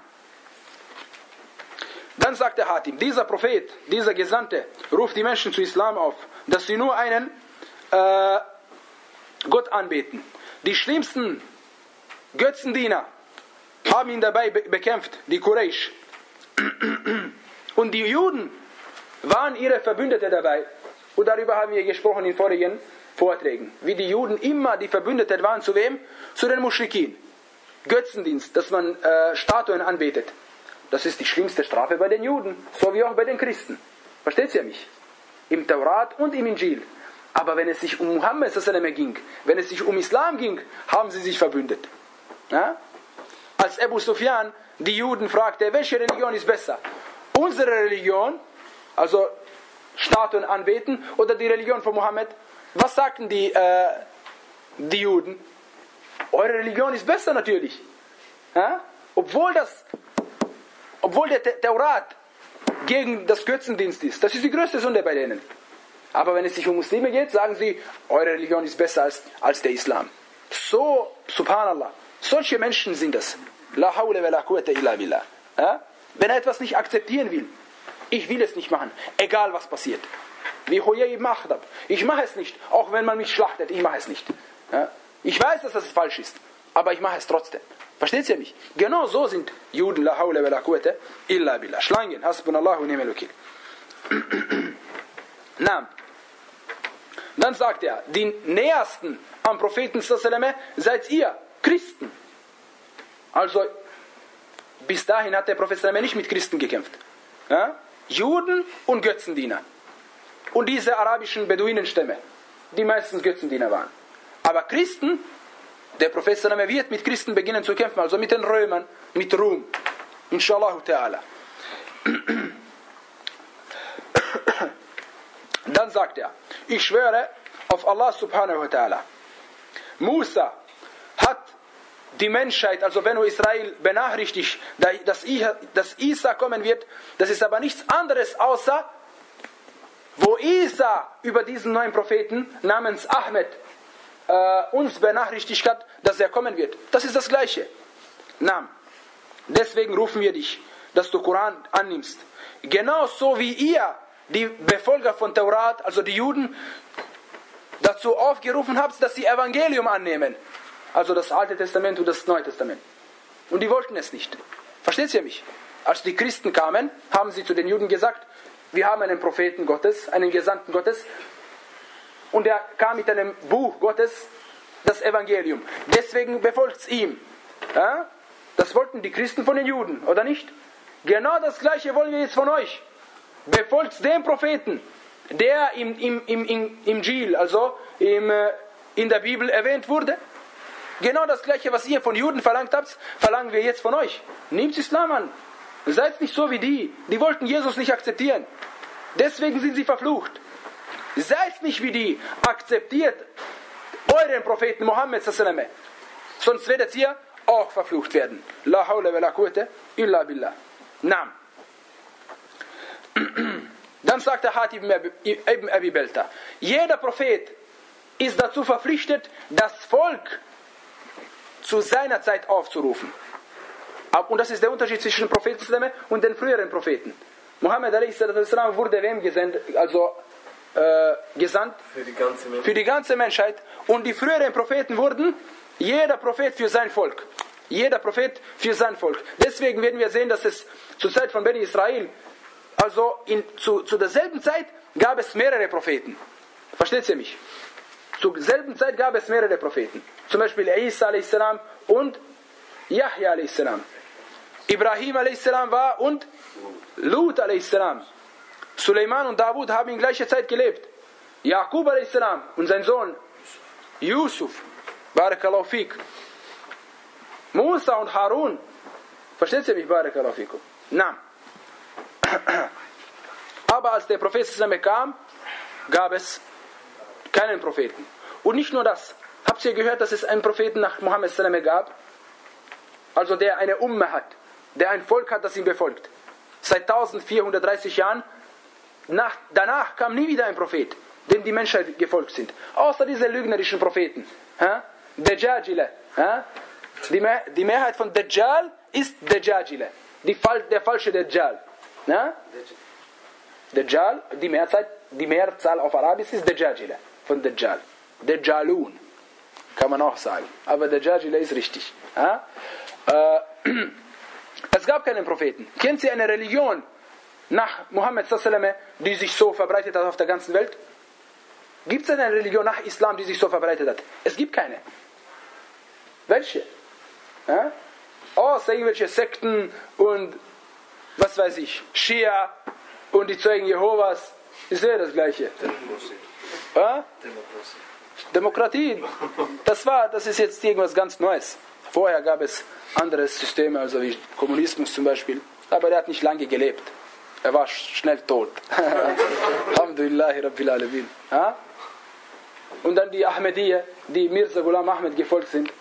Dann sagte Hatim, dieser Prophet, dieser Gesandte, ruft die Menschen zu Islam auf, dass sie nur einen äh, Gott anbeten. Die schlimmsten Götzendiener haben ihn dabei be- bekämpft, die Quraysh. Und die Juden waren ihre Verbündete dabei. Und darüber haben wir gesprochen in vorigen Vorträgen. Wie die Juden immer die Verbündete waren zu wem? Zu den Muschrikin. Götzendienst, dass man äh, Statuen anbetet. Das ist die schlimmste Strafe bei den Juden, so wie auch bei den Christen. Versteht ihr mich? Im Taurat und im Injil. Aber wenn es sich um Muhammad ging, wenn es sich um Islam ging, haben sie sich verbündet. Ja? Als Abu Sufyan die Juden fragte, welche Religion ist besser? Unsere Religion, also Statuen anbeten, oder die Religion von Muhammad? Was sagten die, äh, die Juden? Eure Religion ist besser natürlich. Ja? Obwohl das Obwohl der Taurat gegen das Götzendienst ist. Das ist die größte Sünde bei denen. Aber wenn es sich um Muslime geht, sagen sie, eure Religion ist besser als, als der Islam. So, subhanallah, solche Menschen sind das. La hawla wa la quwwata illa billah. Ja? Wenn er etwas nicht akzeptieren will, ich will es nicht machen, egal was passiert. Wie Huyay ibn Akhtab. Ich mache es nicht, auch wenn man mich schlachtet, ich mache es nicht. Ja? Ich weiß, dass das falsch ist, aber ich mache es trotzdem. Versteht ihr mich? Genau so sind Juden, la hawla wa la quwwata illa billah. Schlangen, hasbunallahu wa ni'mal wakil. Na, dann sagt er, die nähersten am Propheten seid ihr, Christen. Also, bis dahin hat der Prophet nicht mit Christen gekämpft. Ja? Juden und Götzendiener. Und diese arabischen Beduinenstämme, die meistens Götzendiener waren. Aber Christen, der Prophet wird mit Christen beginnen zu kämpfen, also mit den Römern, mit Rum. Inshallah ta'ala. Dann sagt er, ich schwöre auf Allah subhanahu wa ta'ala. Musa hat die Menschheit, also Benu Israel, benachrichtigt, dass Isa kommen wird. Das ist aber nichts anderes, außer wo Isa über diesen neuen Propheten namens Ahmed äh, uns benachrichtigt hat, dass er kommen wird. Das ist das Gleiche. Na, deswegen rufen wir dich, dass du Koran annimmst. Genauso wie ihr, die Befolger von Taurat, also die Juden, dazu aufgerufen habt, dass sie Evangelium annehmen. Also das Alte Testament und das Neue Testament. Und die wollten es nicht. Versteht ihr mich? Als die Christen kamen, haben sie zu den Juden gesagt, wir haben einen Propheten Gottes, einen Gesandten Gottes, und er kam mit einem Buch Gottes, das Evangelium. Deswegen befolgt es ihm. Ja? Das wollten die Christen von den Juden, oder nicht? Genau das Gleiche wollen wir jetzt von euch. Befolgt den Propheten, der im, im, im, im, im Injil, also im, in der Bibel erwähnt wurde. Genau das Gleiche, was ihr von Juden verlangt habt, verlangen wir jetzt von euch. Nehmt Islam an. Seid nicht so wie die. Die wollten Jesus nicht akzeptieren. Deswegen sind sie verflucht. Seid nicht wie die. Akzeptiert euren Propheten Mohammed sallallahu alaihi wasallam. Sonst werdet ihr auch verflucht werden. La hawla wa la quwwata illa billah. Naam. Dann sagt der Hatib ibn Abi Balta, jeder Prophet ist dazu verpflichtet, das Volk zu seiner Zeit aufzurufen. Und das ist der Unterschied zwischen dem Propheten und den früheren Propheten. Muhammad wurde wem gesendet, also äh, gesandt? Für die ganze Menschheit. Für die ganze Menschheit. Und die früheren Propheten wurden jeder Prophet für sein Volk. Jeder Prophet für sein Volk. Deswegen werden wir sehen, dass es zur Zeit von Beni Israel, also in, zu, zu derselben Zeit gab es mehrere Propheten. Versteht ihr mich? Zur selben Zeit gab es mehrere Propheten. Zum Beispiel Isa a s. Und Yahya a s. Ibrahim a s. war und Lut a s. Suleiman und Davud haben in gleicher Zeit gelebt. Jakub a s. und sein Sohn Yusuf. Barakallahu fik. Musa und Harun. Versteht ihr mich? Barakallahu fikum. Na. Aber als der Prophet kam, gab es keinen Propheten. Und nicht nur das. Habt ihr gehört, dass es einen Propheten nach Muhammad gab? Also der eine Umme hat. Der ein Volk hat, das ihn befolgt. Seit eintausendvierhundertdreißig Jahren. Nach, danach kam nie wieder ein Prophet, dem die Menschheit gefolgt sind. Außer diese lügnerischen Propheten. Ha? Dajjajile. Ha? Die, Mehr, die Mehrheit von Dajjal ist Dajjajile. Die, der falsche Dajjal. Ha? Dajjal, die Mehrzahl, die Mehrzahl auf Arabisch ist Dajjajile. Von Dajjal. Dajjalun. Kann man auch sagen. Aber Dajjajile ist richtig. Ha? Äh, es gab keinen Propheten. Kennt ihr eine Religion nach Muhammad sallallahu alaihi wasallam, die sich so verbreitet hat auf der ganzen Welt? Gibt es eine Religion nach Islam, die sich so verbreitet hat? Es gibt keine. Welche? Ja? Außer irgendwelche Sekten und was weiß ich, Schia und die Zeugen Jehovas. Ist ja das Gleiche. Ja? Demokratie. Das war, das ist jetzt irgendwas ganz Neues. Vorher gab es andere Systeme, also wie Kommunismus zum Beispiel. Aber der hat nicht lange gelebt. Er war schnell tot. Alhamdulillahi Rabbil Alamin. Ja? Und dann die Ahmadiyya, die Mirza Ghulam Ahmed gefolgt sind.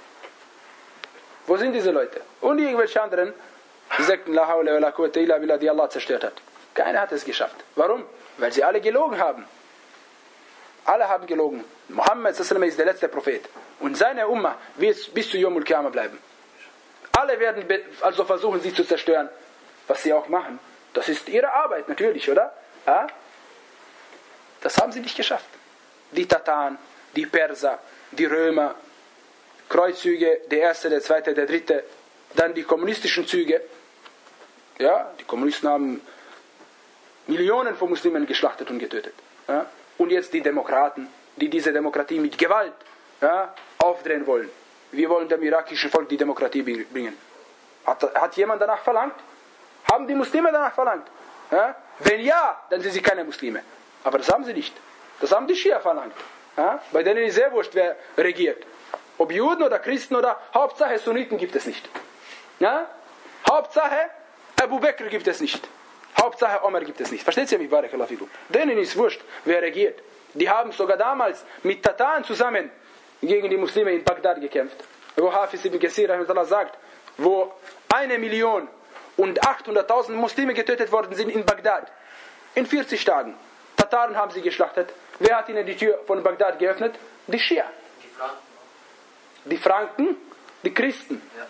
Wo sind diese Leute? Und irgendwelche anderen Sekten, la hawla wa la quwwata illa billah, die Allah zerstört hat. Keiner hat es geschafft. Warum? Weil sie alle gelogen haben. Alle haben gelogen. Muhammad sallallahu alaihi wasallam ist der letzte Prophet. Und seine Ummah wird bis zu Yawmul Qiyamah bleiben. Alle werden also versuchen, sie zu zerstören. Was sie auch machen. Das ist ihre Arbeit, natürlich, oder? Ja? Das haben sie nicht geschafft. Die Tataren, die Perser, die Römer, Kreuzzüge, der erste, der zweite, der dritte, dann die kommunistischen Züge. Ja, die Kommunisten haben Millionen von Muslimen geschlachtet und getötet. Ja? Und jetzt die Demokraten, die diese Demokratie mit Gewalt, ja, aufdrehen wollen. Wir wollen dem irakischen Volk die Demokratie bringen. Hat, hat jemand danach verlangt? Haben die Muslime danach verlangt? Ja? Wenn ja, dann sind sie keine Muslime. Aber das haben sie nicht. Das haben die Schia verlangt. Ja? Bei denen ist sehr wurscht, wer regiert. Ob Juden oder Christen oder Hauptsache Sunniten gibt es nicht. Ja? Hauptsache Abu Bakr gibt es nicht. Hauptsache Omar gibt es nicht. Versteht ihr mich? Barakallahu fikum. Denen ist wurscht, wer regiert. Die haben sogar damals mit Tataren zusammen gegen die Muslime in Bagdad gekämpft. Wo Hafiz ibn Kathir sagt, wo eine Million und achthunderttausend Muslime getötet worden sind in Bagdad. In vierzig Tagen. Tataren haben sie geschlachtet. Wer hat ihnen die Tür von Bagdad geöffnet? Die Schia. Die Franken. Die Franken, die Christen. Ja.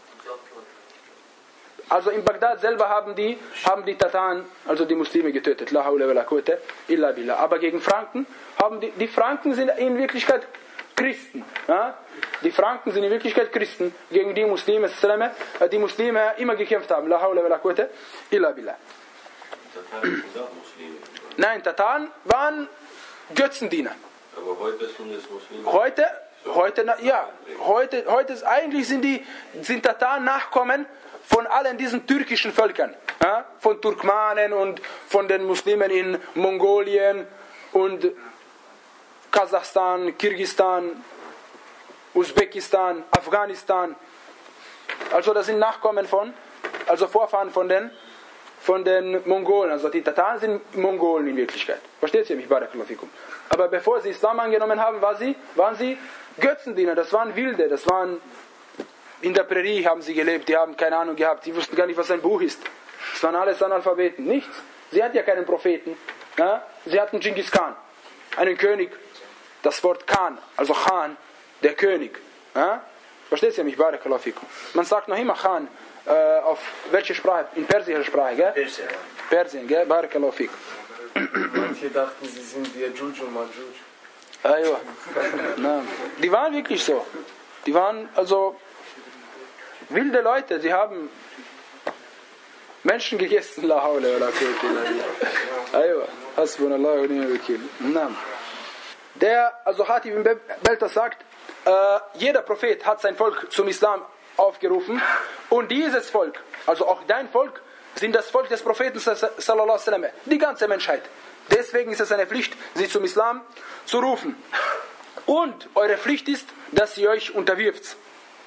Also in Bagdad selber haben die, haben die Tataren, also die Muslime getötet. La hawla wa la quwwata illa billah. Aber gegen Franken haben die, die Franken sind in Wirklichkeit Christen. Ja? Die Franken sind in Wirklichkeit Christen, gegen die Muslime, die Muslime immer gekämpft haben. La hawla wa la quwwata illa billah. Nein, Tataren waren Götzendiener. Aber heute sind es Muslime. Heute, heute, ja, heute, heute ist eigentlich sind die sind Tataren Nachkommen von allen diesen türkischen Völkern, ja? Von Turkmanen und von den Muslimen in Mongolien und Kasachstan, Kirgisistan, Usbekistan, Afghanistan. Also das sind Nachkommen von, also Vorfahren von den von den Mongolen. Also die Tataren sind Mongolen in Wirklichkeit. Versteht ihr mich? Barakallahu fikum. Aber bevor sie Islam angenommen haben, war sie, waren sie Götzendiener. Das waren Wilde. Das waren in der Prärie haben sie gelebt. Die haben keine Ahnung gehabt. Die wussten gar nicht, was ein Buch ist. Das waren alles Analphabeten. Nichts. Sie hatten ja keinen Propheten. Ja? Sie hatten Genghis Khan, einen König. Das Wort Khan, also Khan, der König. Ja? Versteht ihr mich? Barakallahu fikum. Man sagt noch immer Khan. Äh, auf welche Sprache? In persischer Sprache, gell? Persien. Persien, gell? Barakallahu fik. Manche dachten, sie sind wie Juj und Majuj. Ah, ja. Nein. Die waren wirklich so. Die waren also wilde Leute. Sie haben Menschen gegessen. La hawla wa la quwwata illa billah. Aywa. Hasbunallahu wa ni'mal wakeel. Nein. Der, also Hatib ibn Belta sagt, äh, jeder Prophet hat sein Volk zum Islam aufgerufen und dieses Volk, also auch dein Volk, sind das Volk des Propheten sallallahu alaihi wasallam, die ganze Menschheit. Deswegen ist es eine Pflicht, sie zum Islam zu rufen. Und eure Pflicht ist, dass ihr euch unterwirft.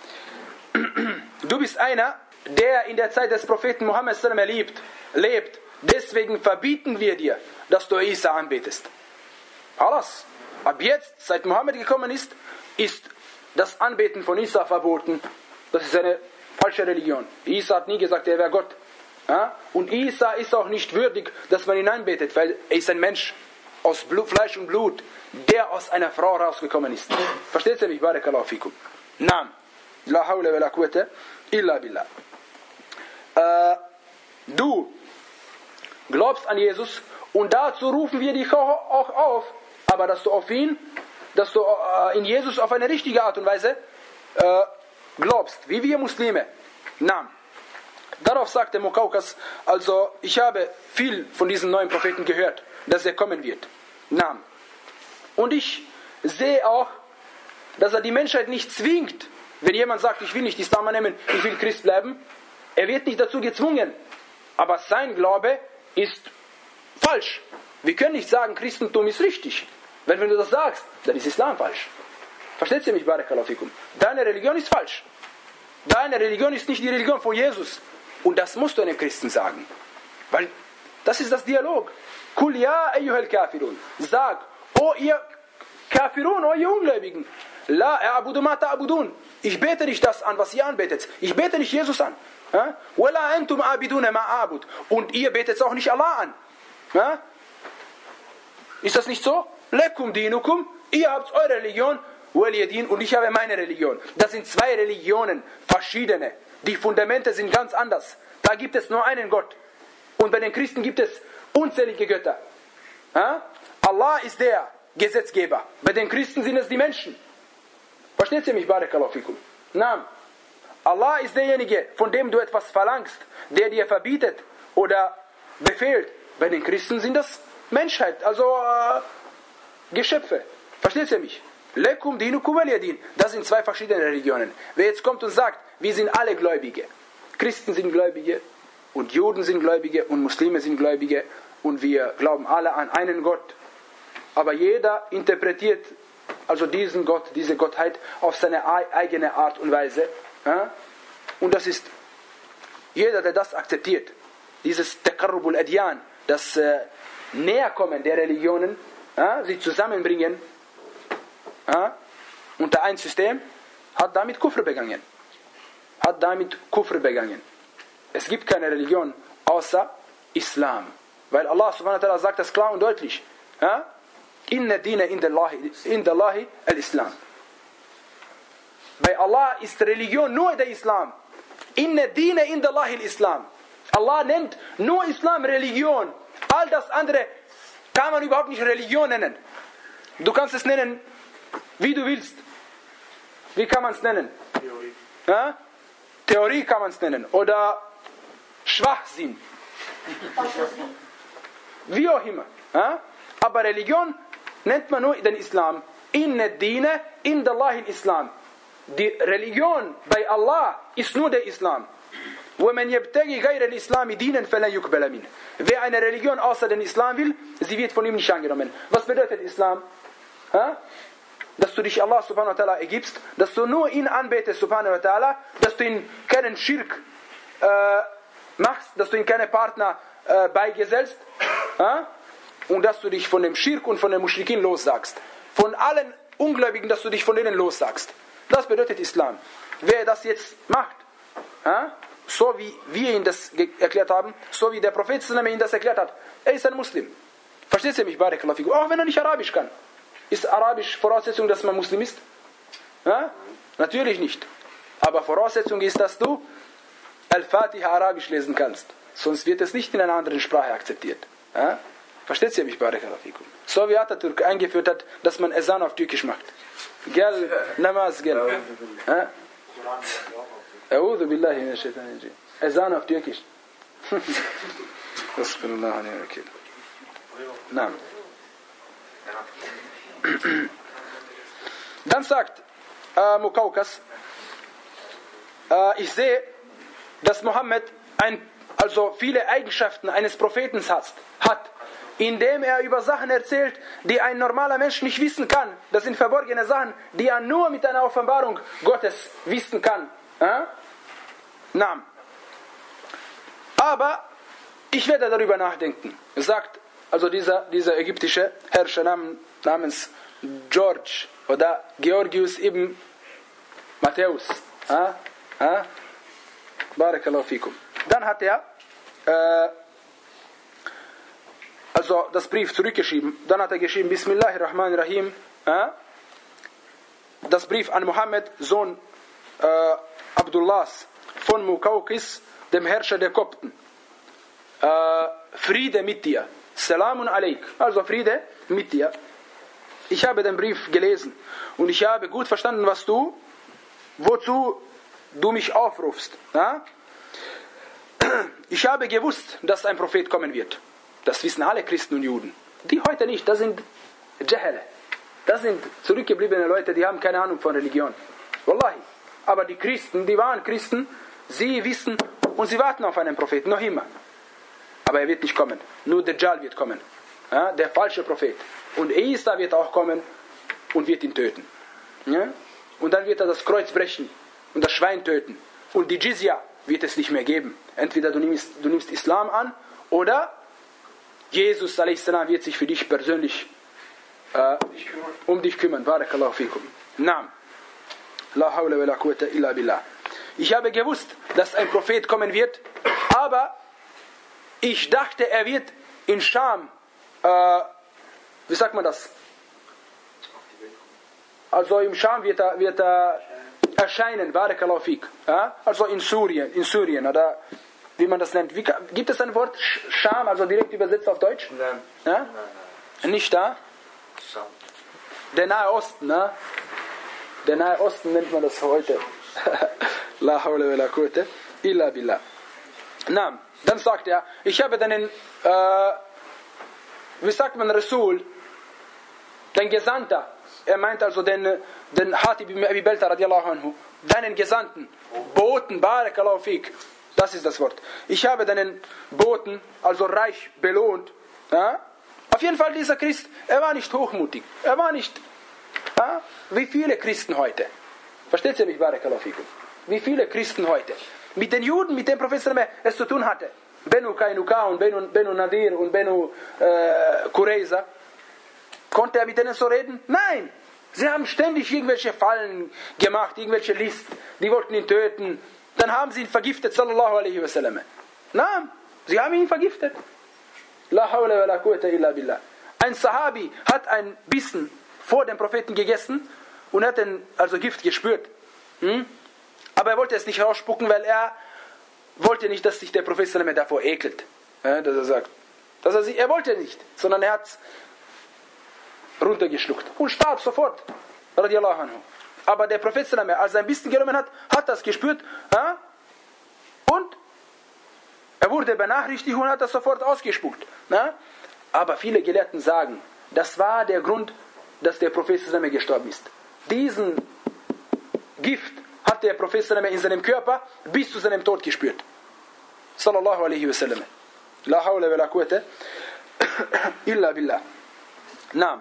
Du bist einer, der in der Zeit des Propheten Muhammad sallallahu alaihi wasallam lebt. Deswegen verbieten wir dir, dass du Isa anbetest. Alles. Ab jetzt, seit Muhammad gekommen ist, ist das Anbeten von Isa verboten. Das ist eine falsche Religion. Isa hat nie gesagt, er wäre Gott. Ja? Und Isa ist auch nicht würdig, dass man ihn anbetet, weil er ist ein Mensch aus Blut, Fleisch und Blut, der aus einer Frau rausgekommen ist. Versteht ihr mich? Barakallahu fikum. Naam. La hawla wa la quwwata illa billah. Äh, du glaubst an Jesus und dazu rufen wir dich auch auf, aber dass du auf ihn, dass du äh, in Jesus auf eine richtige Art und Weise äh, glaubst, wie wir Muslime. Naam. Darauf sagte Mukaukas, also ich habe viel von diesen neuen Propheten gehört, dass er kommen wird. Naam. Und ich sehe auch, dass er die Menschheit nicht zwingt, wenn jemand sagt, ich will nicht Islam annehmen, ich will Christ bleiben, er wird nicht dazu gezwungen. Aber sein Glaube ist falsch. Wir können nicht sagen, Christentum ist richtig. Weil wenn du das sagst, dann ist Islam falsch. Versteht ihr mich, Barakallahu fikum? Deine Religion ist falsch. Deine Religion ist nicht die Religion von Jesus. Und das musst du einem Christen sagen. Weil das ist das Dialog. Kul ya ayyuhal kafirun. Sag, oh ihr Kafirun, oh ihr Ungläubigen. La a'budu ma ta'budun. Ich bete nicht das an, was ihr anbetet. Ich bete nicht Jesus an. Wala antum a'biduna ma a'bud. Und ihr betet auch nicht Allah an. Ja? Ist das nicht so? Lekum dinukum. Ihr habt eure Religion. Und ich habe meine Religion. Das sind zwei Religionen, verschiedene. Die Fundamente sind ganz anders. Da gibt es nur einen Gott. Und bei den Christen gibt es unzählige Götter. Ja? Allah ist der Gesetzgeber. Bei den Christen sind es die Menschen. Versteht ihr mich, Barakallahu fikum? Nein. Allah ist derjenige, von dem du etwas verlangst, der dir verbietet oder befehlt. Bei den Christen sind das Menschheit, also äh, Geschöpfe. Versteht ihr mich? Lekum dinukum waliyadin. Das sind zwei verschiedene Religionen. Wer jetzt kommt und sagt, wir sind alle Gläubige. Christen sind Gläubige und Juden sind Gläubige und Muslime sind Gläubige und wir glauben alle an einen Gott. Aber jeder interpretiert also diesen Gott, diese Gottheit auf seine eigene Art und Weise. Ja? Und das ist jeder, der das akzeptiert, dieses Taqarrubul Adyan, das äh, Näherkommen der Religionen, ja, sie zusammenbringen, ja, unter ein System, hat damit Kufr begangen. Hat damit Kufr begangen. Es gibt keine Religion außer Islam. Weil Allah subhanahu wa ta'ala sagt das klar und deutlich. Ja? Inna dina indallahi al-Islam. Bei Allah ist Religion nur der Islam. Inna dina indallahi al-Islam. Allah nennt nur Islam Religion. All das andere kann man überhaupt nicht Religion nennen. Du kannst es nennen wie du willst. Wie kann man es nennen? Theorie. Ja? Theorie kann man es nennen. Oder Schwachsinn. Wie auch immer. Ja? Aber Religion nennt man nur den Islam. Inna Dine inda Allahi Islam. Die Religion bei Allah ist nur der Islam. وَمَنْ يَبْتَغِي غَيْرَ الْإِسْلَامِ دِينًا فَلَنْ يُقْبَلَ مِنْهُ. Wer eine Religion außer den Islam will, sie wird von ihm nicht angenommen. Was bedeutet Islam? Ha? Dass du dich Allah subhanahu wa ta'ala ergibst, dass du nur ihn anbetest subhanahu wa ta'ala, dass du ihn keinen Schirk äh, machst, dass du ihm keine Partner äh, beigesellst, ha? Und dass du dich von dem Schirk und von den Muschrikin lossagst. Von allen Ungläubigen, dass du dich von denen lossagst. Das bedeutet Islam. Wer das jetzt macht, ha? So wie wir ihn das erklärt haben, so wie der Prophet ihn das erklärt hat, er ist ein Muslim. Versteht ihr mich, Barakallahu fikum? Auch wenn er nicht Arabisch kann. Ist Arabisch Voraussetzung, dass man Muslim ist? Ja? Natürlich nicht. Aber Voraussetzung ist, dass du Al-Fatiha Arabisch lesen kannst. Sonst wird es nicht in einer anderen Sprache akzeptiert. Ja? Versteht ihr mich, Barakallahu fikum? So wie Atatürk eingeführt hat, dass man Ezan auf Türkisch macht. Gell, Namaz, gell. Ja? A'udhu billahi minash shaitanir rajim. Ezan auf Türkisch. Bismillah alayhi wa sallam. Naam. Dann sagt äh, Mukawkas, äh, ich sehe, dass Mohammed ein, also viele Eigenschaften eines Propheten hat, hat, indem er über Sachen erzählt, die ein normaler Mensch nicht wissen kann. Das sind verborgene Sachen, die er nur mit einer Offenbarung Gottes wissen kann. Äh? Naam. Aber ich werde darüber nachdenken. Er sagt, also dieser, dieser ägyptische Herrscher namens George oder Georgius ibn Matthäus. Ah, ah. Barakallahu fikum. Dann hat er äh, also das Brief zurückgeschrieben. Dann hat er geschrieben, Bismillahirrahmanirrahim. Ah, das Brief an Mohammed, Sohn äh, Abdullahs von Mukaukis, dem Herrscher der Kopten. Äh, Friede mit dir. Salamun alaik. Also Friede mit dir. Ich habe den Brief gelesen und ich habe gut verstanden, was du, wozu du mich aufrufst. Ja? Ich habe gewusst, dass ein Prophet kommen wird. Das wissen alle Christen und Juden. Die heute nicht, das sind Jahele. Das sind zurückgebliebene Leute, die haben keine Ahnung von Religion. Wallahi. Aber die Christen, die wahren Christen, sie wissen und sie warten auf einen Propheten, noch immer. Aber er wird nicht kommen. Nur Dajjal wird kommen. Ja, der falsche Prophet. Und Isa wird auch kommen und wird ihn töten. Ja? Und dann wird er das Kreuz brechen und das Schwein töten. Und die Jizya wird es nicht mehr geben. Entweder du nimmst, du nimmst Islam an oder Jesus a s. wird sich für dich persönlich äh, um dich kümmern. Barakallahu fikum. Naam. La hawla wa la quwwata illa billah. Ich habe gewusst, dass ein Prophet kommen wird, aber ich dachte, er wird in Scham, äh, wie sagt man das? Also im Scham wird er, wird er erscheinen, Barakallahu fik. Ja? Also in Syrien, in Syrien, oder wie man das nennt. Wie, gibt es ein Wort Scham, also direkt übersetzt auf Deutsch? Nein. Ja? Nein, nein. Nicht da? Scham. Der Nahe Osten, ne? Der Nahe Osten nennt man das heute. La hawla wa la quwwata illa billah. Na, dann sagt er, ich habe deinen, äh, wie sagt man, Rasul, den Gesandter, er meint also den, den Hatib ibn Abi Balta radiallahu anhu, deinen Gesandten, Boten, Barakallahu fik, das ist das Wort. Ich habe deinen Boten, also reich belohnt. Ja? Auf jeden Fall dieser Christ, er war nicht hochmutig, er war nicht, ja, wie viele Christen heute. Versteht ihr mich, Barakallahu fikum? Wie viele Christen heute mit den Juden, mit dem Prophet es zu tun hatte. Benu Kainuka und Benu, Benu Nadir und Benu äh, Qurayza. Konnte er mit denen so reden? Nein! Sie haben ständig irgendwelche Fallen gemacht, irgendwelche Listen. Die wollten ihn töten. Dann haben sie ihn vergiftet, sallallahu alaihi wasallam. Nein, sie haben ihn vergiftet. La hawla wa la quwwata illa billah. Ein Sahabi hat ein Bissen vor dem Propheten gegessen und hat dann also Gift gespürt. Hm? Aber er wollte es nicht rausspucken, weil er wollte nicht, dass sich der Prophet davor ekelt. Ja, dass er sagt. Dass er, sich, er wollte nicht, sondern er hat es runtergeschluckt und starb sofort. radiallahu anhu. Aber der Prophet sallam, als er ein bisschen genommen hat, hat das gespürt, ja? Und er wurde benachrichtigt und hat das sofort ausgespuckt. Ja? Aber viele Gelehrten sagen, das war der Grund, dass der Prophet sallam gestorben ist. Diesen Gift hat der Prophet sallam in seinem Körper bis zu seinem Tod gespürt. Sallallahu alaihi wasallam. La hawla wa la quwwata illa billah. Naam.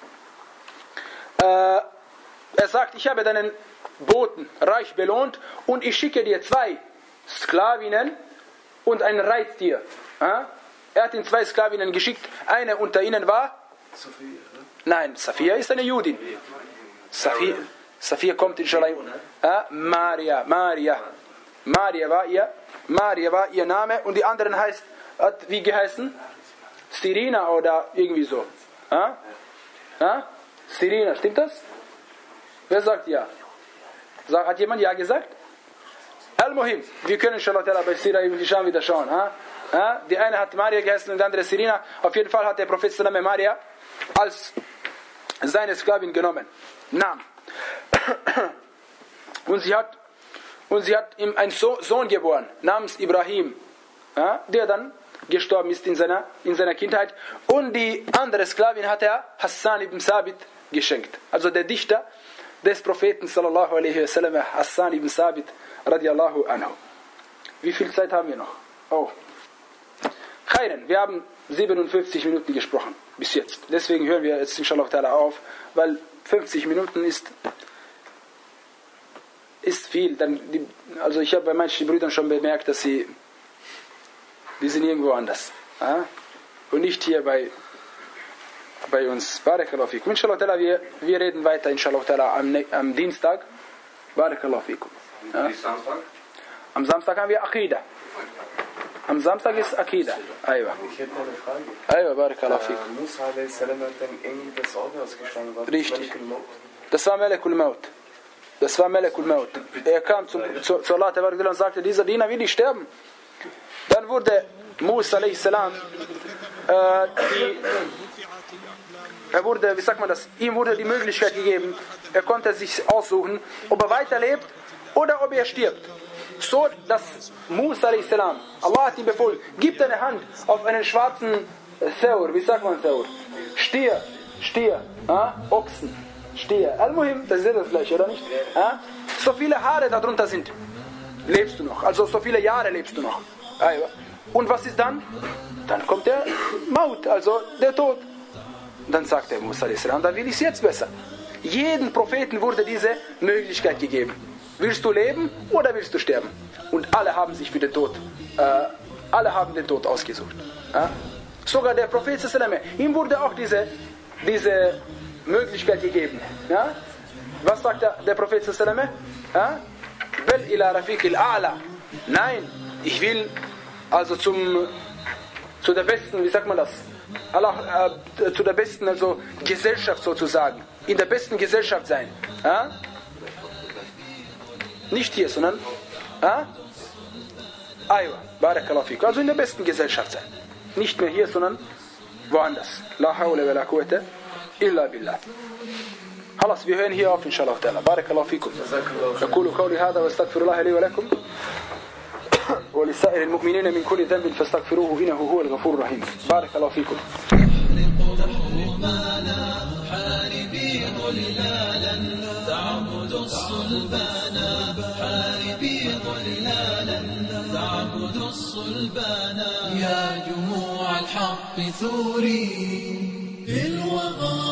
Äh, er sagt, ich habe deinen Boten reich belohnt und ich schicke dir zwei Sklavinnen und ein Reittier. Ja? Er hat ihm zwei Sklavinnen geschickt. Eine unter ihnen war Safia. Nein, Safia ist eine Judin. Safia, Safia kommt inshallah. Ja? Maria, Maria. Maria war ihr, Maria war ihr Name und die anderen heißt, hat wie geheißen? Sirina oder irgendwie so. Ja? Ja? Sirina, stimmt das? Wer sagt ja? Hat jemand ja gesagt? Al-Muhim, wir können inshallah bei Sirah ibn Hisham wieder schauen. Ha? Ha? Die eine hat Maria geheißen und die andere Sirina. Auf jeden Fall hat der Prophet sallam Maria als seine Sklavin genommen. Naam. Und sie hat, und sie hat ihm einen Sohn geboren, namens Ibrahim, ja? Der dann gestorben ist in seiner, in seiner Kindheit. Und die andere Sklavin hat er Hassan ibn Sabit geschenkt. Also der Dichter des Propheten sallallahu alaihi wasallam, Hassan ibn Sabit radiallahu anhu. Wie viel Zeit haben wir noch? Oh. Khairan, wir haben siebenundfünfzig Minuten gesprochen bis jetzt. Deswegen hören wir jetzt inshallah ta'ala auf, weil fünfzig Minuten ist ist viel. Dann die, also ich habe bei manchen Brüdern schon bemerkt, dass sie die sind irgendwo anders. Ja? Und nicht hier bei bei uns. Barakallahu fikum. Inshallah ta'ala, wir, wir reden weiter inshallah ta'ala am, am Dienstag. Barakallahu fikum. Ja? Am Samstag haben wir Akida. Am Samstag ist Akida. Aywa. Ich hätte eine Frage. Aywa, Barakallahu fikum. Äh, Musa alaihi salam hat dann irgendwie das Auge ausgestanden. War das Richtig. Malakul Maut? Das war Malakul Maut. Das war Malakul Maut. Er kam zum, zu, zu Allah und sagte, dieser Diener will nicht sterben. Dann wurde Musa alaihi salam äh, die Er wurde, wie sagt man das, ihm wurde die Möglichkeit gegeben, er konnte sich aussuchen, ob er weiterlebt oder ob er stirbt. So, dass Musa alaihi salam, Allah hat ihm befohlen, gib deine Hand auf einen schwarzen Thawr, wie sagt man Thawr? Stier, Stier, ah? Ochsen, Stier. Al-Muhim, das ist das gleiche, oder nicht? Ah? So viele Haare darunter sind, lebst du noch. Also so viele Jahre lebst du noch. Und was ist dann? Dann kommt der Maut, also der Tod. Dann sagt der Musa alaihi salam, da will ich es jetzt besser. Jedem Propheten wurde diese Möglichkeit gegeben. Willst du leben oder willst du sterben? Und alle haben sich für den Tod, äh, alle haben den Tod ausgesucht. Ja? Sogar der Prophet sallam, ihm wurde auch diese, diese Möglichkeit gegeben. Ja? Was sagt der, der Prophet sallam? Ja? Bel ila rafiqil a'la. Nein, ich will also zum, zu der besten, wie sagt man das? Allah, äh, zu der besten also Gesellschaft sozusagen, in der besten Gesellschaft sein. Ja? Nicht hier, sondern ja? Aywa, Barakallahu fikum. Also in der besten Gesellschaft sein. Nicht mehr hier, sondern woanders. La hawla wa la quwwata illa billah. خلاص wir hören hier auf inshallah ta'ala. Barakallahu fikum. أقول قولي هذا واستغفر الله لي ولكم ولسائر المؤمنين من كل ذنب فاستغفروه إنه هو الغفور الرحيم. بارك الله فيكم. حاربي ظلالا تعبد الصلبان حاربي ظلالا تعبد الصلبان يا جموع الحق ثوري في الوغى